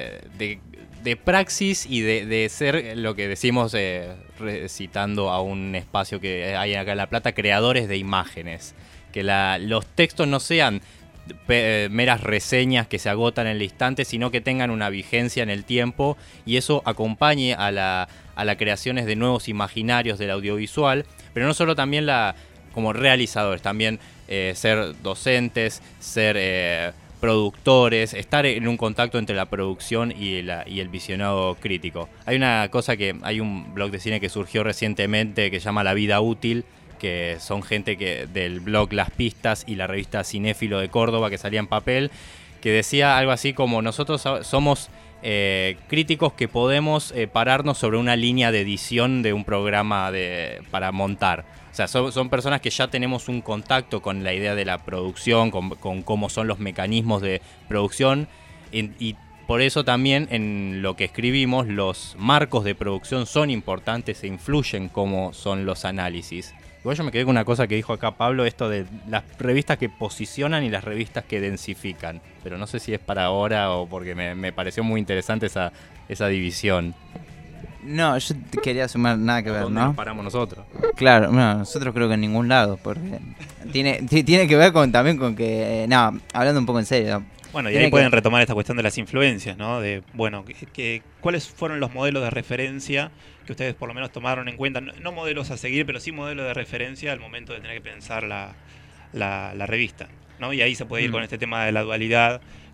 S12: de praxis y de ser lo que decimos, citando a un espacio que hay acá en La Plata, creadores de imágenes. Que los textos no sean meras reseñas que se agotan en el instante, sino que tengan una vigencia en el tiempo y eso acompañe a la creaciones de nuevos imaginarios del audiovisual, pero no solo también como realizadores, también ser docentes, ser productores, estar en un contacto entre la producción y el visionado crítico. Hay un blog de cine que surgió recientemente que se llama La Vida Útil, que son gente del blog Las Pistas y la revista Cinéfilo de Córdoba, que salía en papel, que decía algo así como: nosotros somos críticos que podemos pararnos sobre una línea de edición de un programa para montar. O sea, son personas que ya tenemos un contacto con la idea de la producción, con cómo son los mecanismos de producción, y por eso también en lo que escribimos los marcos de producción son importantes e influyen cómo son los análisis. Igual yo me quedé con una cosa que dijo acá Pablo, esto de las revistas que posicionan y las revistas que densifican. Pero no sé si es para ahora o porque me pareció muy interesante esa división.
S11: No, yo quería sumar nada que ver,
S12: ¿Dónde
S11: ¿no?
S12: nos paramos nosotros?
S11: Claro, no, nosotros creo que en ningún lado, porque tiene que ver también con que, hablando un poco en serio.
S10: Bueno, y ahí pueden retomar esta cuestión de las influencias, ¿no? De, bueno, ¿cuáles fueron los modelos de referencia que ustedes por lo menos tomaron en cuenta? No modelos a seguir, pero sí modelos de referencia al momento de tener que pensar la revista, ¿no? Y ahí se puede ir con este tema de la dualidad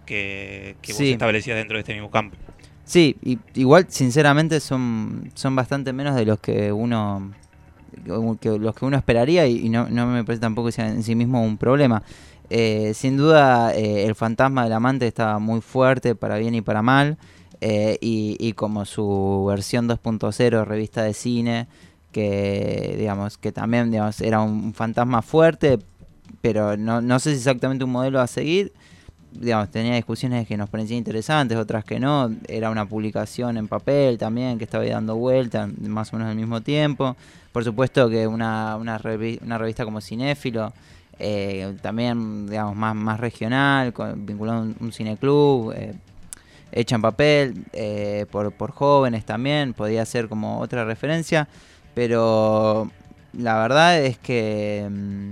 S10: que vos
S11: Sí.
S10: establecías dentro de este mismo campo.
S11: Sí, igual sinceramente son bastante menos de los que uno esperaría y no me parece tampoco que sea en sí mismo un problema. Sin duda el fantasma del amante estaba muy fuerte para bien y para mal, y como su versión 2.0 revista de cine, que también era un fantasma fuerte, pero no sé si exactamente un modelo a seguir. Tenía discusiones que nos parecían interesantes, otras que no. Era una publicación en papel también que estaba ahí dando vuelta más o menos al mismo tiempo. Por supuesto que una revista como Cinéfilo, también más regional, vinculado a un cineclub, hecha en papel, por jóvenes también, podía ser como otra referencia, pero la verdad es que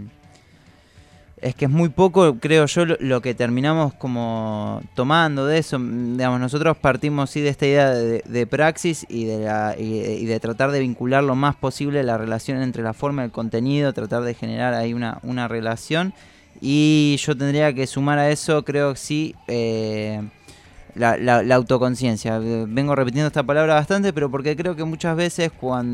S11: es muy poco, creo yo, lo que terminamos como tomando de eso. Nosotros partimos sí de esta idea de praxis y de tratar de vincular lo más posible la relación entre la forma y el contenido, tratar de generar ahí una relación. Y yo tendría que sumar a eso, creo que sí, la autoconciencia. Vengo repitiendo esta palabra bastante, pero porque creo que muchas veces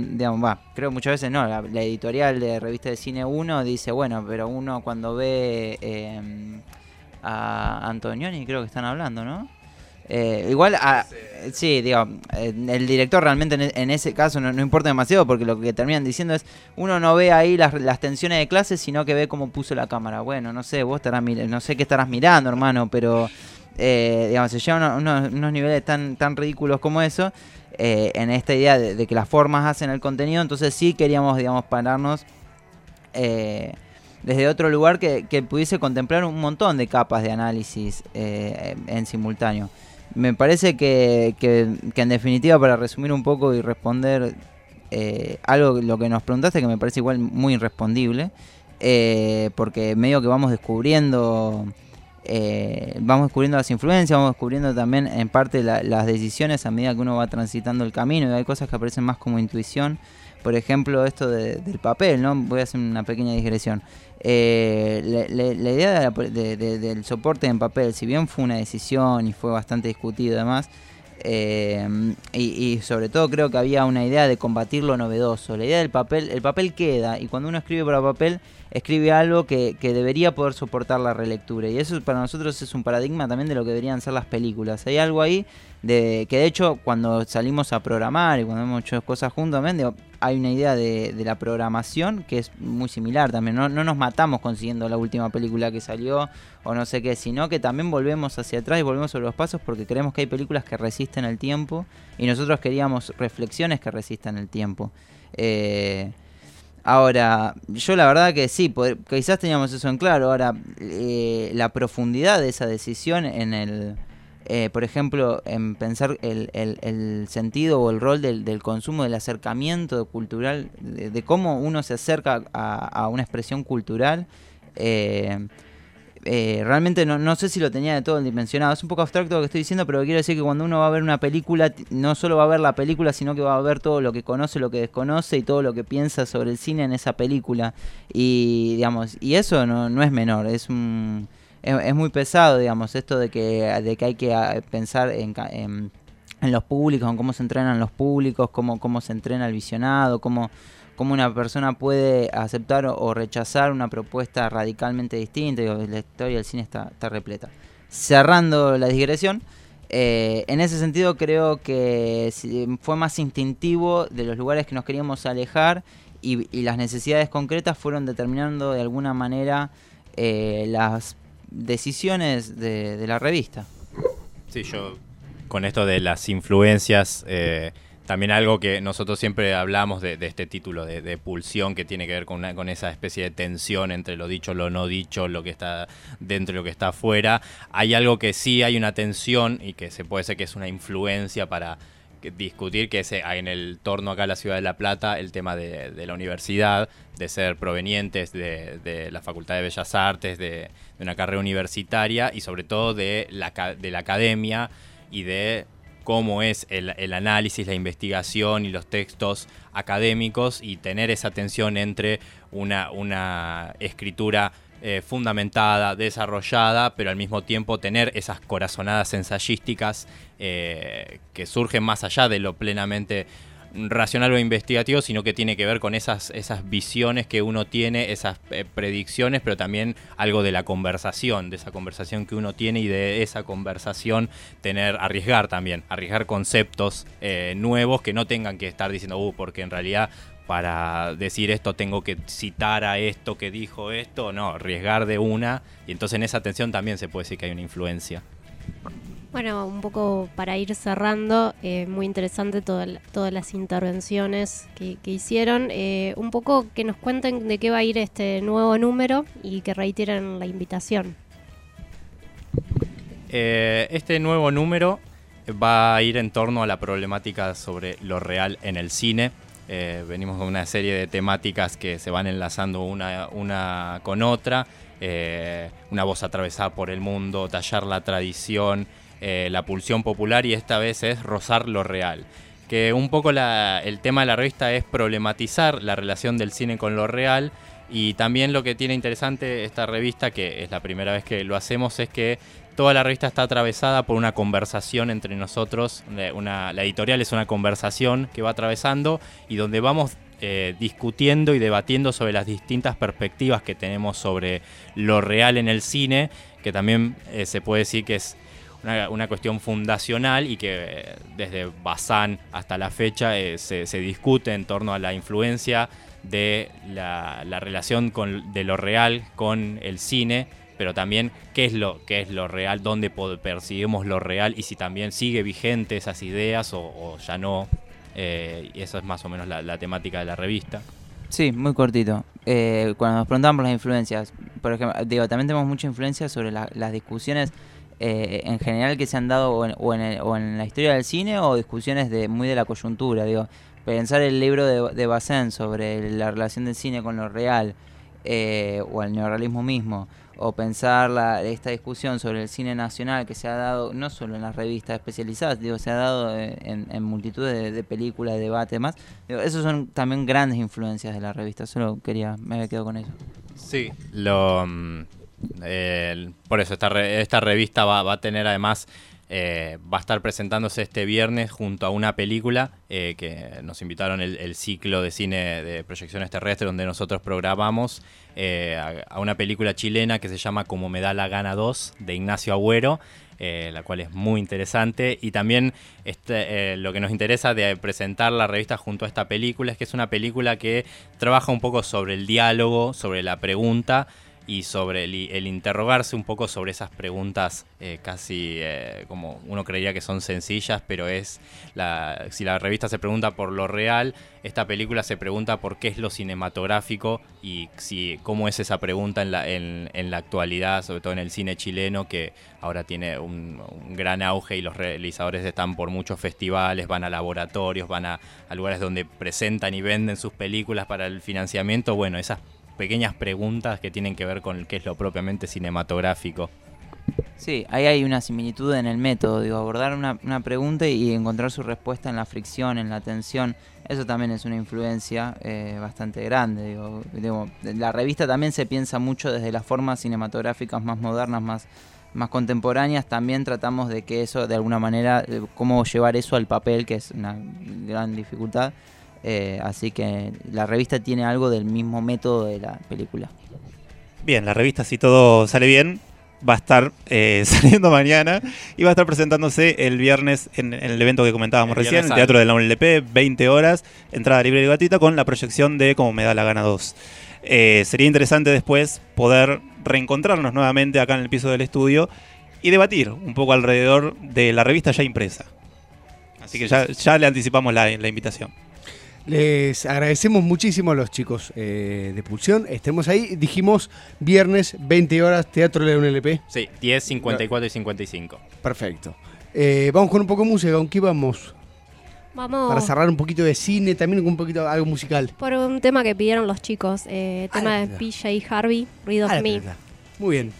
S11: la editorial de Revista de Cine 1 dice, bueno, pero uno cuando ve a Antonioni, creo que están hablando, ¿no? El director realmente en ese caso no importa demasiado, porque lo que terminan diciendo es, uno no ve ahí las tensiones de clase, sino que ve cómo puso la cámara. Bueno, no sé, vos no sé qué estarás mirando, hermano, pero se llevan unos niveles tan ridículos como eso, en esta idea de que las formas hacen el contenido. Entonces sí queríamos, pararnos desde otro lugar que pudiese contemplar un montón de capas de análisis en simultáneo. Me parece que en definitiva, para resumir un poco y responder algo lo que nos preguntaste, que me parece igual muy irrespondible, porque medio que vamos descubriendo las influencias, vamos descubriendo también en parte las decisiones a medida que uno va transitando el camino, y hay cosas que aparecen más como intuición. Por ejemplo, esto del papel, ¿no? Voy a hacer una pequeña digresión. La idea del soporte en papel, si bien fue una decisión y fue bastante discutido además, y sobre todo creo que había una idea de combatir lo novedoso. La idea del papel, el papel queda, y cuando uno escribe para papel, escribe algo que debería poder soportar la relectura, y eso para nosotros es un paradigma también de lo que deberían ser las películas. Hay algo ahí que de hecho cuando salimos a programar y cuando hemos hecho cosas juntos también, hay una idea de la programación que es muy similar también. No nos matamos consiguiendo la última película que salió o no sé qué, sino que también volvemos hacia atrás y volvemos sobre los pasos, porque creemos que hay películas que resisten el tiempo, y nosotros queríamos reflexiones que resistan el tiempo. Ahora, yo la verdad que sí, quizás teníamos eso en claro. Ahora, la profundidad de esa decisión por ejemplo, en pensar el sentido o el rol del consumo, del acercamiento cultural, de cómo uno se acerca a una expresión cultural, realmente no sé si lo tenía de todo dimensionado. Es un poco abstracto lo que estoy diciendo, pero quiero decir que cuando uno va a ver una película, no solo va a ver la película, sino que va a ver todo lo que conoce, lo que desconoce y todo lo que piensa sobre el cine en esa película. Y eso no es menor, es muy pesado, esto de que hay que pensar en los públicos, en cómo se entrenan los públicos, cómo se entrena el visionado, cómo una persona puede aceptar o rechazar una propuesta radicalmente distinta. La historia del cine está repleta. Cerrando la digresión, en ese sentido creo que fue más instintivo de los lugares que nos queríamos alejar, y las necesidades concretas fueron determinando de alguna manera las decisiones de la revista.
S12: Sí, yo con esto de las influencias, también algo que nosotros siempre hablamos de este título de pulsión, que tiene que ver con esa especie de tensión entre lo dicho, lo no dicho, lo que está dentro y lo que está afuera. Hay algo que sí hay una tensión, y que se puede ser que es una influencia para discutir, que es en el torno acá a la ciudad de La Plata, el tema de la universidad, de ser provenientes de la Facultad de Bellas Artes, de una carrera universitaria, y sobre todo de la academia, y de cómo es el análisis, la investigación y los textos académicos, y tener esa tensión entre una escritura fundamentada, desarrollada, pero al mismo tiempo tener esas corazonadas ensayísticas que surgen más allá de lo plenamente racional o investigativo, sino que tiene que ver con esas visiones que uno tiene, esas predicciones, pero también algo de la conversación, de esa conversación que uno tiene y de esa conversación arriesgar conceptos nuevos que no tengan que estar diciendo, porque en realidad para decir esto tengo que citar a esto que dijo esto, no, arriesgar de una, y entonces en esa tensión también se puede decir que hay una influencia.
S9: Bueno, un poco para ir cerrando, muy interesante todas las intervenciones que hicieron. Un poco que nos cuenten de qué va a ir este nuevo número y que reiteren la invitación.
S12: Este nuevo número va a ir en torno a la problemática sobre lo real en el cine. Venimos con una serie de temáticas que se van enlazando una con otra. Una voz atravesada por el mundo, tallar la tradición, la pulsión popular, y esta vez es rozar lo real. Que un poco el tema de la revista es problematizar la relación del cine con lo real, y también lo que tiene interesante esta revista, que es la primera vez que lo hacemos, es que toda la revista está atravesada por una conversación entre nosotros. La editorial es una conversación que va atravesando y donde vamos discutiendo y debatiendo sobre las distintas perspectivas que tenemos sobre lo real en el cine, que también se puede decir que es una cuestión fundacional y que desde Bazán hasta la fecha se discute en torno a la influencia de la relación de lo real con el cine, pero también qué es lo real, dónde percibimos lo real y si también sigue vigente esas ideas o ya no. Y eso es más o menos la temática de la revista.
S11: Sí, muy cortito. Cuando nos preguntaban por las influencias, por ejemplo, también tenemos mucha influencia sobre las discusiones en general que se han dado o en la historia del cine, o discusiones muy de la coyuntura. Pensar el libro de Bazán sobre la relación del cine con lo real, o el neorrealismo mismo, o pensar esta discusión sobre el cine nacional que se ha dado no solo en las revistas especializadas, se ha dado en multitud de películas, de debates, demás. Esos son también grandes influencias de la revista. Solo me había quedado con eso.
S12: Sí, por eso esta revista va a tener además, va a estar presentándose este viernes junto a una película que nos invitaron el ciclo de cine de proyecciones terrestres, donde nosotros programamos a una película chilena que se llama Como me da la gana 2, de Ignacio Agüero, la cual es muy interesante. Y también lo que nos interesa de presentar la revista junto a esta película es que es una película que trabaja un poco sobre el diálogo, sobre la pregunta y sobre el interrogarse un poco sobre esas preguntas casi como uno creería que son sencillas, pero si la revista se pregunta por lo real, esta película se pregunta por qué es lo cinematográfico y cómo es esa pregunta en la actualidad, sobre todo en el cine chileno, que ahora tiene un gran auge y los realizadores están por muchos festivales, van a laboratorios, van a lugares donde presentan y venden sus películas para el financiamiento. Bueno, esas pequeñas preguntas que tienen que ver con qué es lo propiamente cinematográfico.
S11: Sí, ahí hay una similitud en el método, abordar una pregunta y encontrar su respuesta en la fricción, en la tensión. Eso también es una influencia bastante grande. La revista también se piensa mucho desde las formas cinematográficas más modernas, más contemporáneas. También tratamos de que eso, de alguna manera, cómo llevar eso al papel, que es una gran dificultad. Así que la revista tiene algo del mismo método de la película.
S10: Bien, la revista, si todo sale bien, va a estar saliendo mañana y va a estar presentándose el viernes en el evento que comentábamos recién, el Teatro de la UNLP, 20 horas, entrada libre y gratuita, con la proyección de Como me da la gana 2. Sería interesante después poder reencontrarnos nuevamente acá en el piso del estudio y debatir un poco alrededor de la revista ya impresa. Así que ya le anticipamos la invitación.
S5: Les agradecemos muchísimo a los chicos de Pulsión. Estemos ahí. Dijimos viernes, 20 horas, Teatro de la UNLP.
S12: Sí, 10, 54 y 55.
S5: Perfecto. Vamos con un poco de música. ¿Con qué vamos?
S9: Vamos.
S5: Para cerrar un poquito de cine, también con un poquito algo musical.
S9: Por un tema que pidieron los chicos. Tema de PJ Harvey, Read of Me.
S5: Muy bien.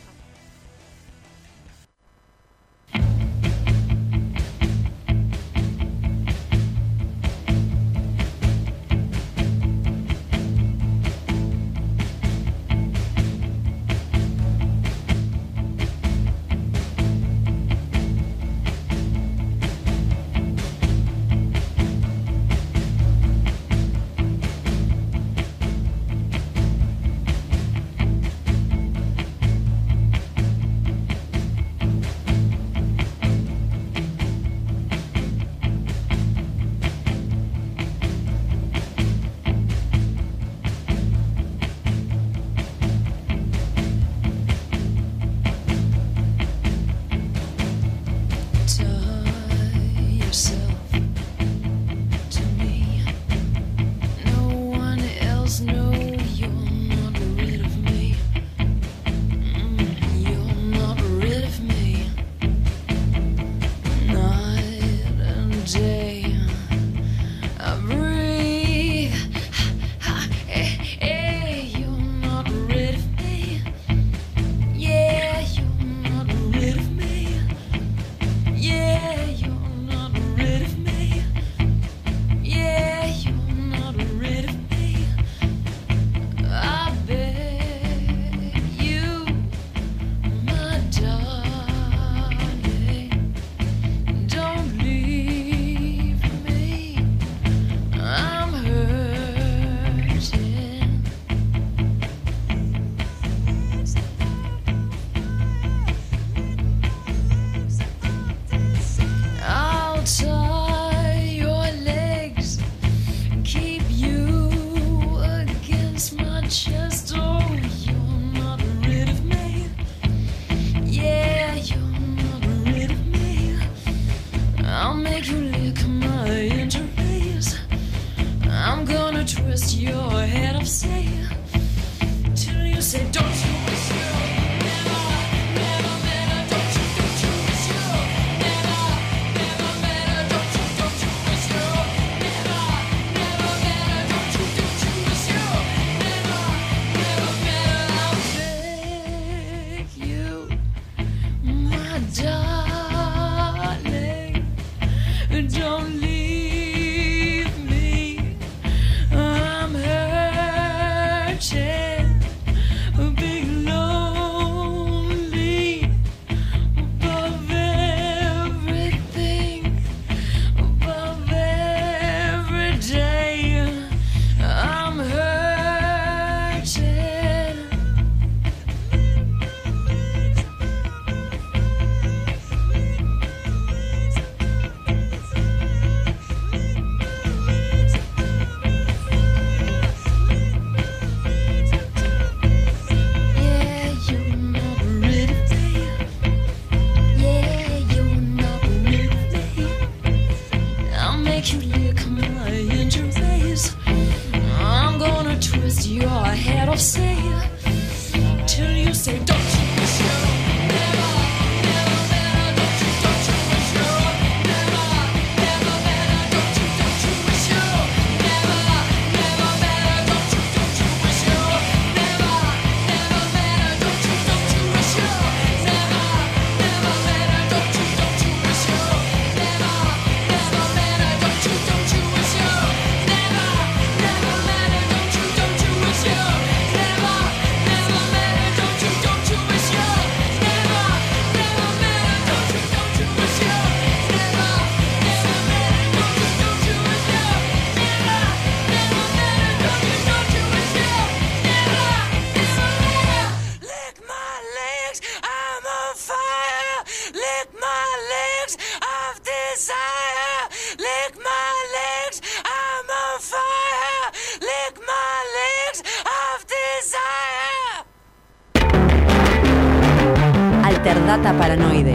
S1: Alterdata Paranoide.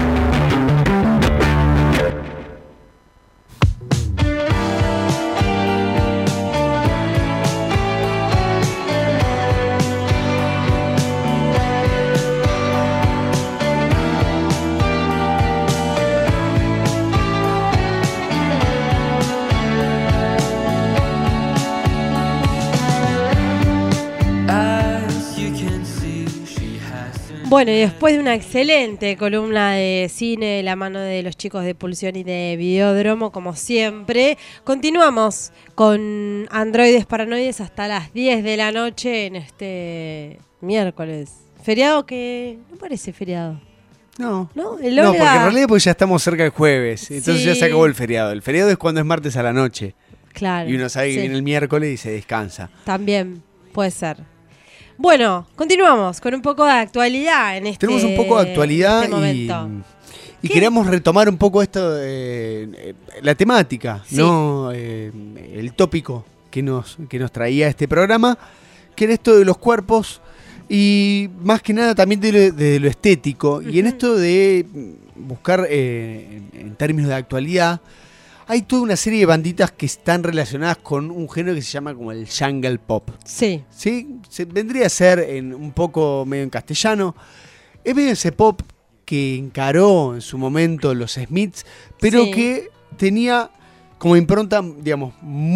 S4: Bueno, y después de una excelente columna de cine de la mano de los chicos de Pulsión y de Videódromo, como siempre, continuamos con Androides Paranoides hasta las 10 de la noche en este miércoles. Feriado que no parece feriado.
S5: No.
S4: ¿No?
S5: No, porque en realidad ya estamos cerca del jueves, entonces
S4: Sí.
S5: ya se acabó el feriado. El feriado es cuando es martes a la noche.
S4: Claro.
S5: Y uno sabe que
S4: sí.
S5: viene el miércoles y se descansa.
S4: También puede ser. Bueno, continuamos con un poco de actualidad en este
S5: Tenemos un poco de actualidad
S4: este momento.
S5: y queríamos retomar un poco esto, la temática,
S4: Sí.
S5: ¿no? El tópico que nos traía este programa, que era esto de los cuerpos y más que nada también de lo estético. Y en esto de buscar en términos de actualidad, hay toda una serie de banditas que están relacionadas con un género que se llama como el jungle pop.
S4: Sí.
S5: ¿Sí? Vendría a ser un poco medio en castellano. Es medio ese pop que encaró en su momento los Smiths, pero que tenía como impronta, digamos,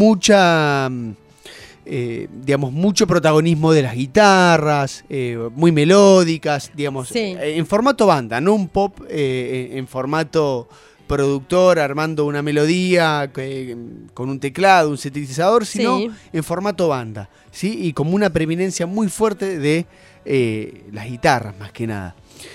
S5: mucho protagonismo de las guitarras, muy melódicas, digamos, en formato banda, no un pop en formato productor armando una melodía con un teclado, un sintetizador, sino en formato banda, ¿sí? Y como una preeminencia muy fuerte de las guitarras, más que nada.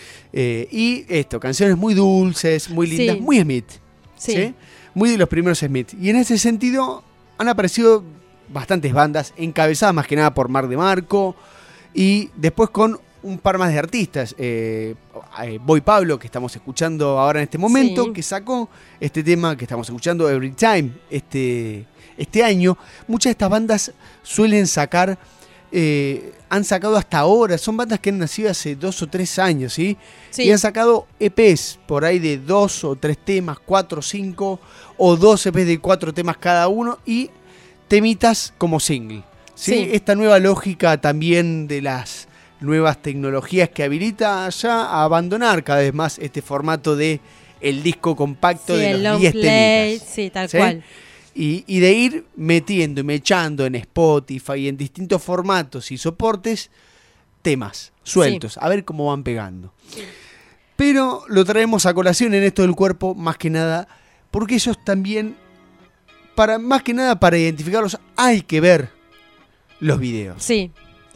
S5: Y canciones muy dulces, muy lindas, muy Smith, ¿sí? Muy de los primeros Smith. Y en ese sentido han aparecido bastantes bandas, encabezadas más que nada por Marc DeMarco, y después con un par más de artistas. Boy Pablo, que estamos escuchando ahora en este momento, que sacó este tema que estamos escuchando, Every Time, este año. Muchas de estas bandas suelen sacar, han sacado hasta ahora, son bandas que han nacido hace 2 o 3 años, ¿sí? Y han sacado EPs por ahí de 2 o 3 temas, 4 o 5, o 2 EPs de 4 temas cada uno, y temitas como single, ¿sí? Esta nueva lógica también de las nuevas tecnologías que habilita ya a abandonar cada vez más este formato de el disco compacto de los 10 temitas.
S4: Sí, tal cual.
S5: Y de ir metiendo y mechando en Spotify y en distintos formatos y soportes temas sueltos, a ver cómo van pegando. Pero lo traemos a colación en esto del cuerpo, más que nada, porque ellos también, más que nada para identificarlos, hay que ver los videos.
S4: Sí.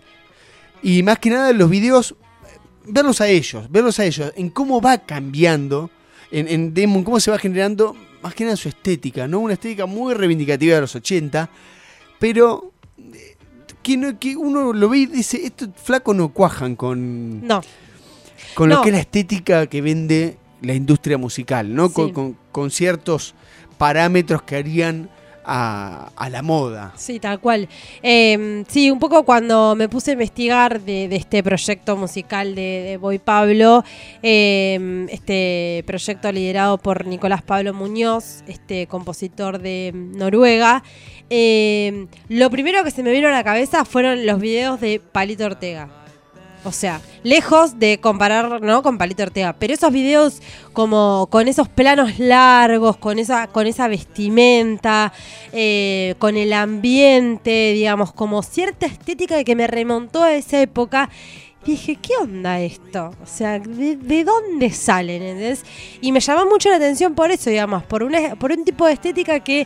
S5: Y más que nada los videos, verlos a ellos, en cómo va cambiando, en cómo se va generando, más que nada su estética, ¿no? Una estética muy reivindicativa de los 80, pero que uno lo ve y dice, estos flacos no cuajan con lo que es la estética que vende la industria musical, ¿no?
S4: Sí.
S5: Con ciertos parámetros que harían a la moda.
S4: Sí, tal cual. Sí, un poco cuando me puse a investigar de este proyecto musical de Boy Pablo, este proyecto liderado por Nicolás Pablo Muñoz, compositor de Noruega, lo primero que se me vino a la cabeza fueron los videos de Palito Ortega. O sea, lejos de comparar, ¿no?, con Palito Ortega, pero esos videos como con esos planos largos, con esa vestimenta, con el ambiente, digamos, como cierta estética que me remontó a esa época. Dije, ¿qué onda esto? O sea, ¿de dónde salen? ¿Entendés? Y me llamó mucho la atención por eso, digamos, por un tipo de estética que,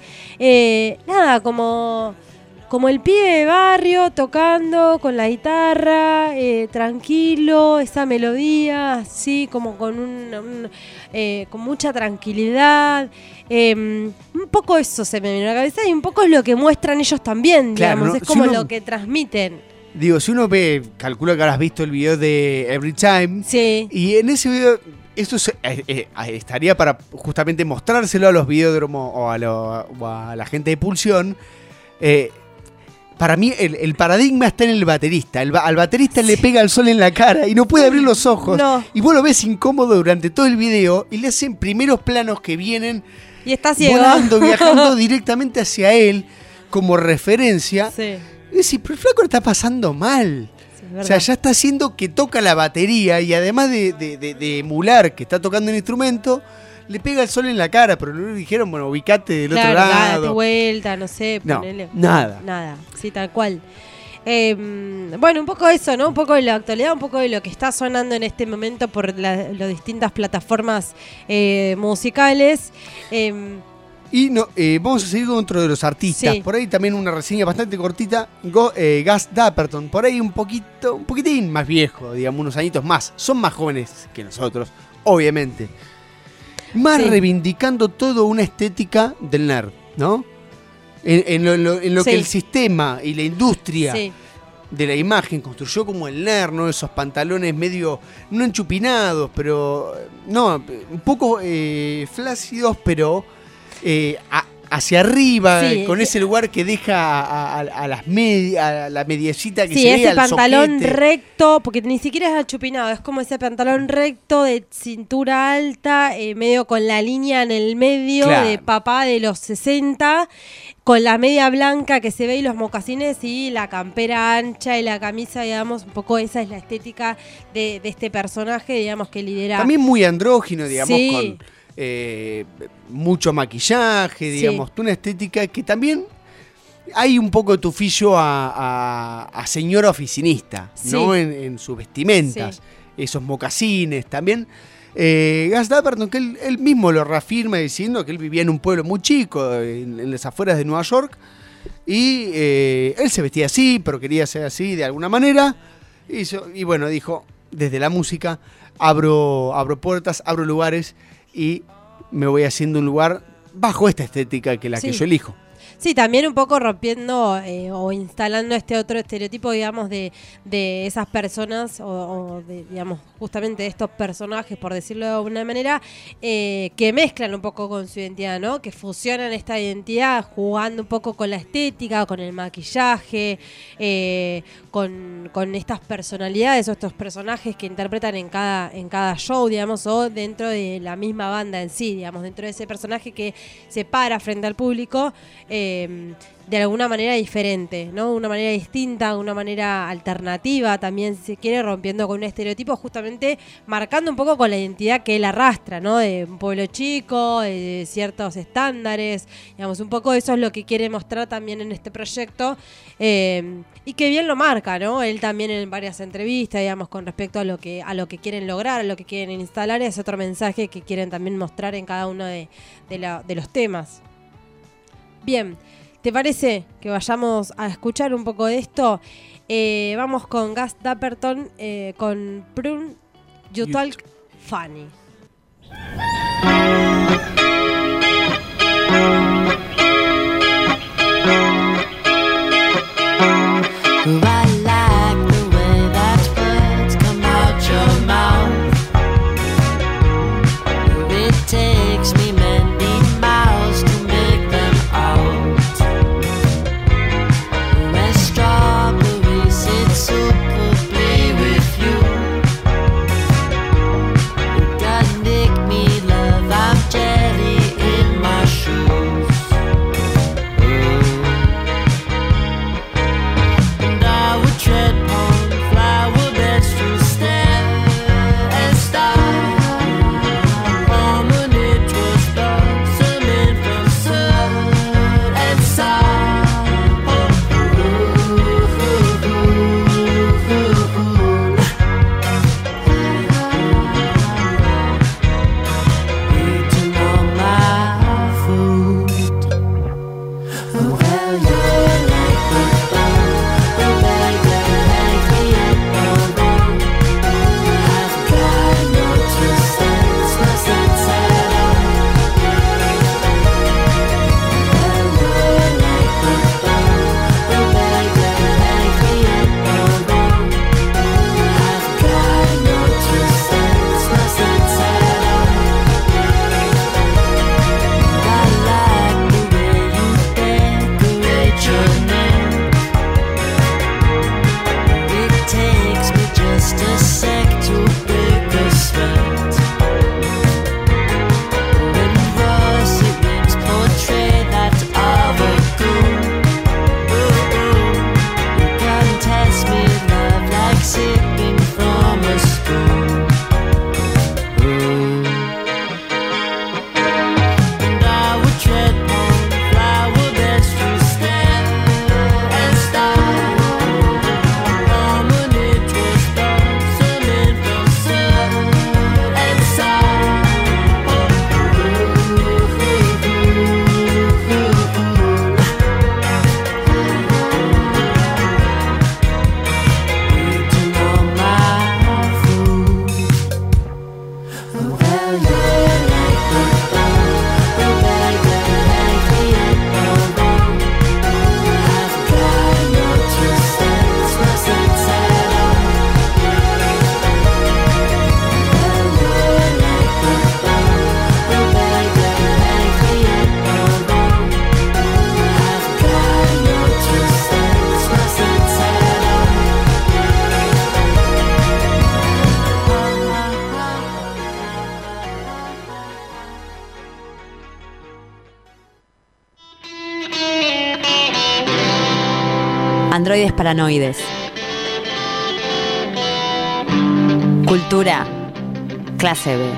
S4: como el pibe de barrio tocando con la guitarra, tranquilo, esa melodía, así como con mucha tranquilidad. Un poco eso se me vino a la cabeza y un poco es lo que muestran ellos también, digamos, ¿no? Es como lo que transmiten.
S5: Digo, si uno ve, calculo que habrás visto el video de Every Time, y en ese video, esto estaría para justamente mostrárselo a los videódromos o a la gente de Pulsión. Para mí el paradigma está en el baterista. Al baterista le pega el sol en la cara y no puede abrir los ojos. Y vos lo ves incómodo durante todo el video y le hacen primeros planos que vienen
S4: y está ciego,
S5: volando, viajando directamente hacia él como referencia. Y decís, pero el flaco lo está pasando mal. O sea, ya está haciendo que toca la batería y además de emular que está tocando un instrumento, le pega el sol en la cara, pero no le dijeron, bueno, ubicate del otro lado.
S4: Date vuelta, no sé, ponele.
S5: Nada.
S4: Nada, sí, tal cual. Bueno, un poco eso, ¿no? Un poco de la actualidad, un poco de lo que está sonando en este momento por las distintas plataformas musicales.
S5: Y vamos a seguir con otro de los artistas. Por ahí también una reseña bastante cortita. Gus Dapperton, por ahí un poquitín más viejo, digamos, unos añitos más. Son más jóvenes que nosotros, obviamente. Más reivindicando toda una estética del nerd, ¿no? En lo que el sistema y la industria de la imagen construyó como el nerd, ¿no? Esos pantalones medio, no enchupinados, pero no, un poco flácidos, pero hacia arriba,
S4: Sí,
S5: con
S4: sí.
S5: ese lugar que deja a las a la mediecita que
S4: Sí,
S5: se ve
S4: ese
S5: al
S4: pantalón
S5: soquete.
S4: recto, porque ni siquiera es achupinado, es como ese pantalón recto de cintura alta, medio con la línea en el medio,
S5: Claro.
S4: de papá de los 60, con la media blanca que se ve y los mocasines y la campera ancha y la camisa, digamos, un poco esa es la estética de este personaje, digamos, que lidera.
S5: También muy andrógino, digamos,
S4: Sí.
S5: con mucho maquillaje, digamos, una estética que también hay un poco de tufillo a señora oficinista, ¿no?
S4: Sí.
S5: En sus vestimentas, esos mocasines también. Gus Dapperton, que él mismo lo reafirma diciendo que él vivía en un pueblo muy chico, en las afueras de Nueva York, y él se vestía así, pero quería ser así de alguna manera, y bueno, dijo, desde la música, abro puertas, abro lugares, y me voy haciendo un lugar bajo esta estética que
S4: Sí.
S5: yo elijo.
S4: Sí, también un poco rompiendo o instalando este otro estereotipo, digamos, de esas personas o de, digamos, justamente de estos personajes, por decirlo de alguna manera, que mezclan un poco con su identidad, ¿no? Que fusionan esta identidad jugando un poco con la estética, con el maquillaje, con estas personalidades o estos personajes que interpretan en cada show, digamos, o dentro de la misma banda en sí, digamos, dentro de ese personaje que se para frente al público de alguna manera diferente, ¿no? Una manera distinta, una manera alternativa, también se quiere rompiendo con un estereotipo, justamente marcando un poco con la identidad que él arrastra, ¿no? De un pueblo chico, de ciertos estándares, digamos, un poco eso es lo que quiere mostrar también en este proyecto, y que bien lo marca, ¿no? Él también en varias entrevistas, digamos, con respecto a lo que quieren lograr, a lo que quieren instalar, es otro mensaje que quieren también mostrar en cada uno de los temas. Bien, ¿te parece que vayamos a escuchar un poco de esto? Vamos con Gus Dapperton con Prune You Talk Funny.
S6: I like the way that words come out your mouth. It takes me many miles to make them out. Where strawberries sit superbly with you. God make me
S1: Androides paranoides. Cultura, clase B.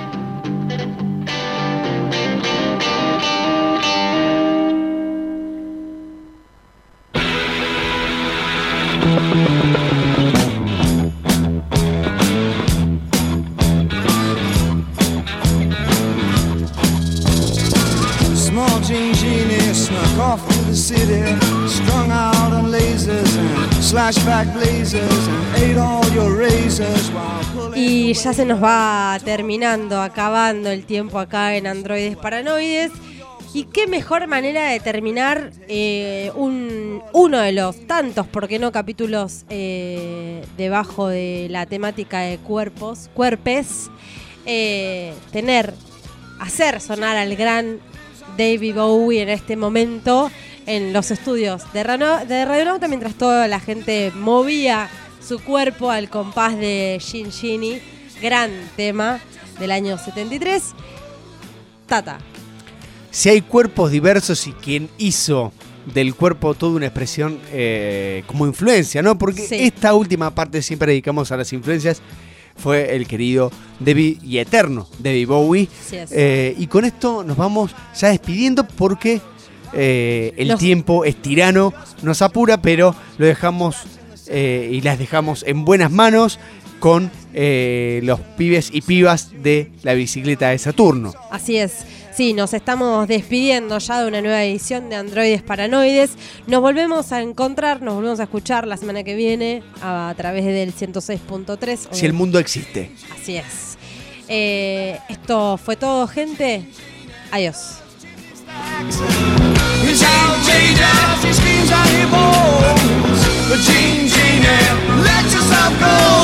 S6: Small jean genie snuck off to the city, strung out on lasers and slashback blazers, and ate all your razors while pulling.
S4: Y ya se nos va terminando, acabando el tiempo acá en Androides Paranoides. Y qué mejor manera de terminar uno de los tantos, ¿por qué no?, capítulos debajo de la temática de cuerpes, hacer sonar al gran David Bowie en este momento en los estudios de Radionauta, mientras toda la gente movía su cuerpo al compás de Gin Genie, gran tema del año 73. Tata.
S5: Si hay cuerpos diversos y quien hizo del cuerpo toda una expresión como influencia, ¿no? Porque
S4: Sí.
S5: esta última parte siempre dedicamos a las influencias, fue el querido David y eterno David Bowie.
S4: Así es.
S5: Y con esto nos vamos ya despidiendo porque el tiempo es tirano, nos apura, pero lo dejamos y las dejamos en buenas manos con los pibes y pibas de la bicicleta de Saturno.
S4: Así es. Sí, nos estamos despidiendo ya de una nueva edición de Androides Paranoides. Nos volvemos a encontrar, nos volvemos a escuchar la semana que viene a través del 106.3.
S5: Si el mundo existe.
S4: Así es. Esto fue todo, gente. Adiós.
S6: He's outrageous, he screams out he bones. But Gene Genie, let yourself go.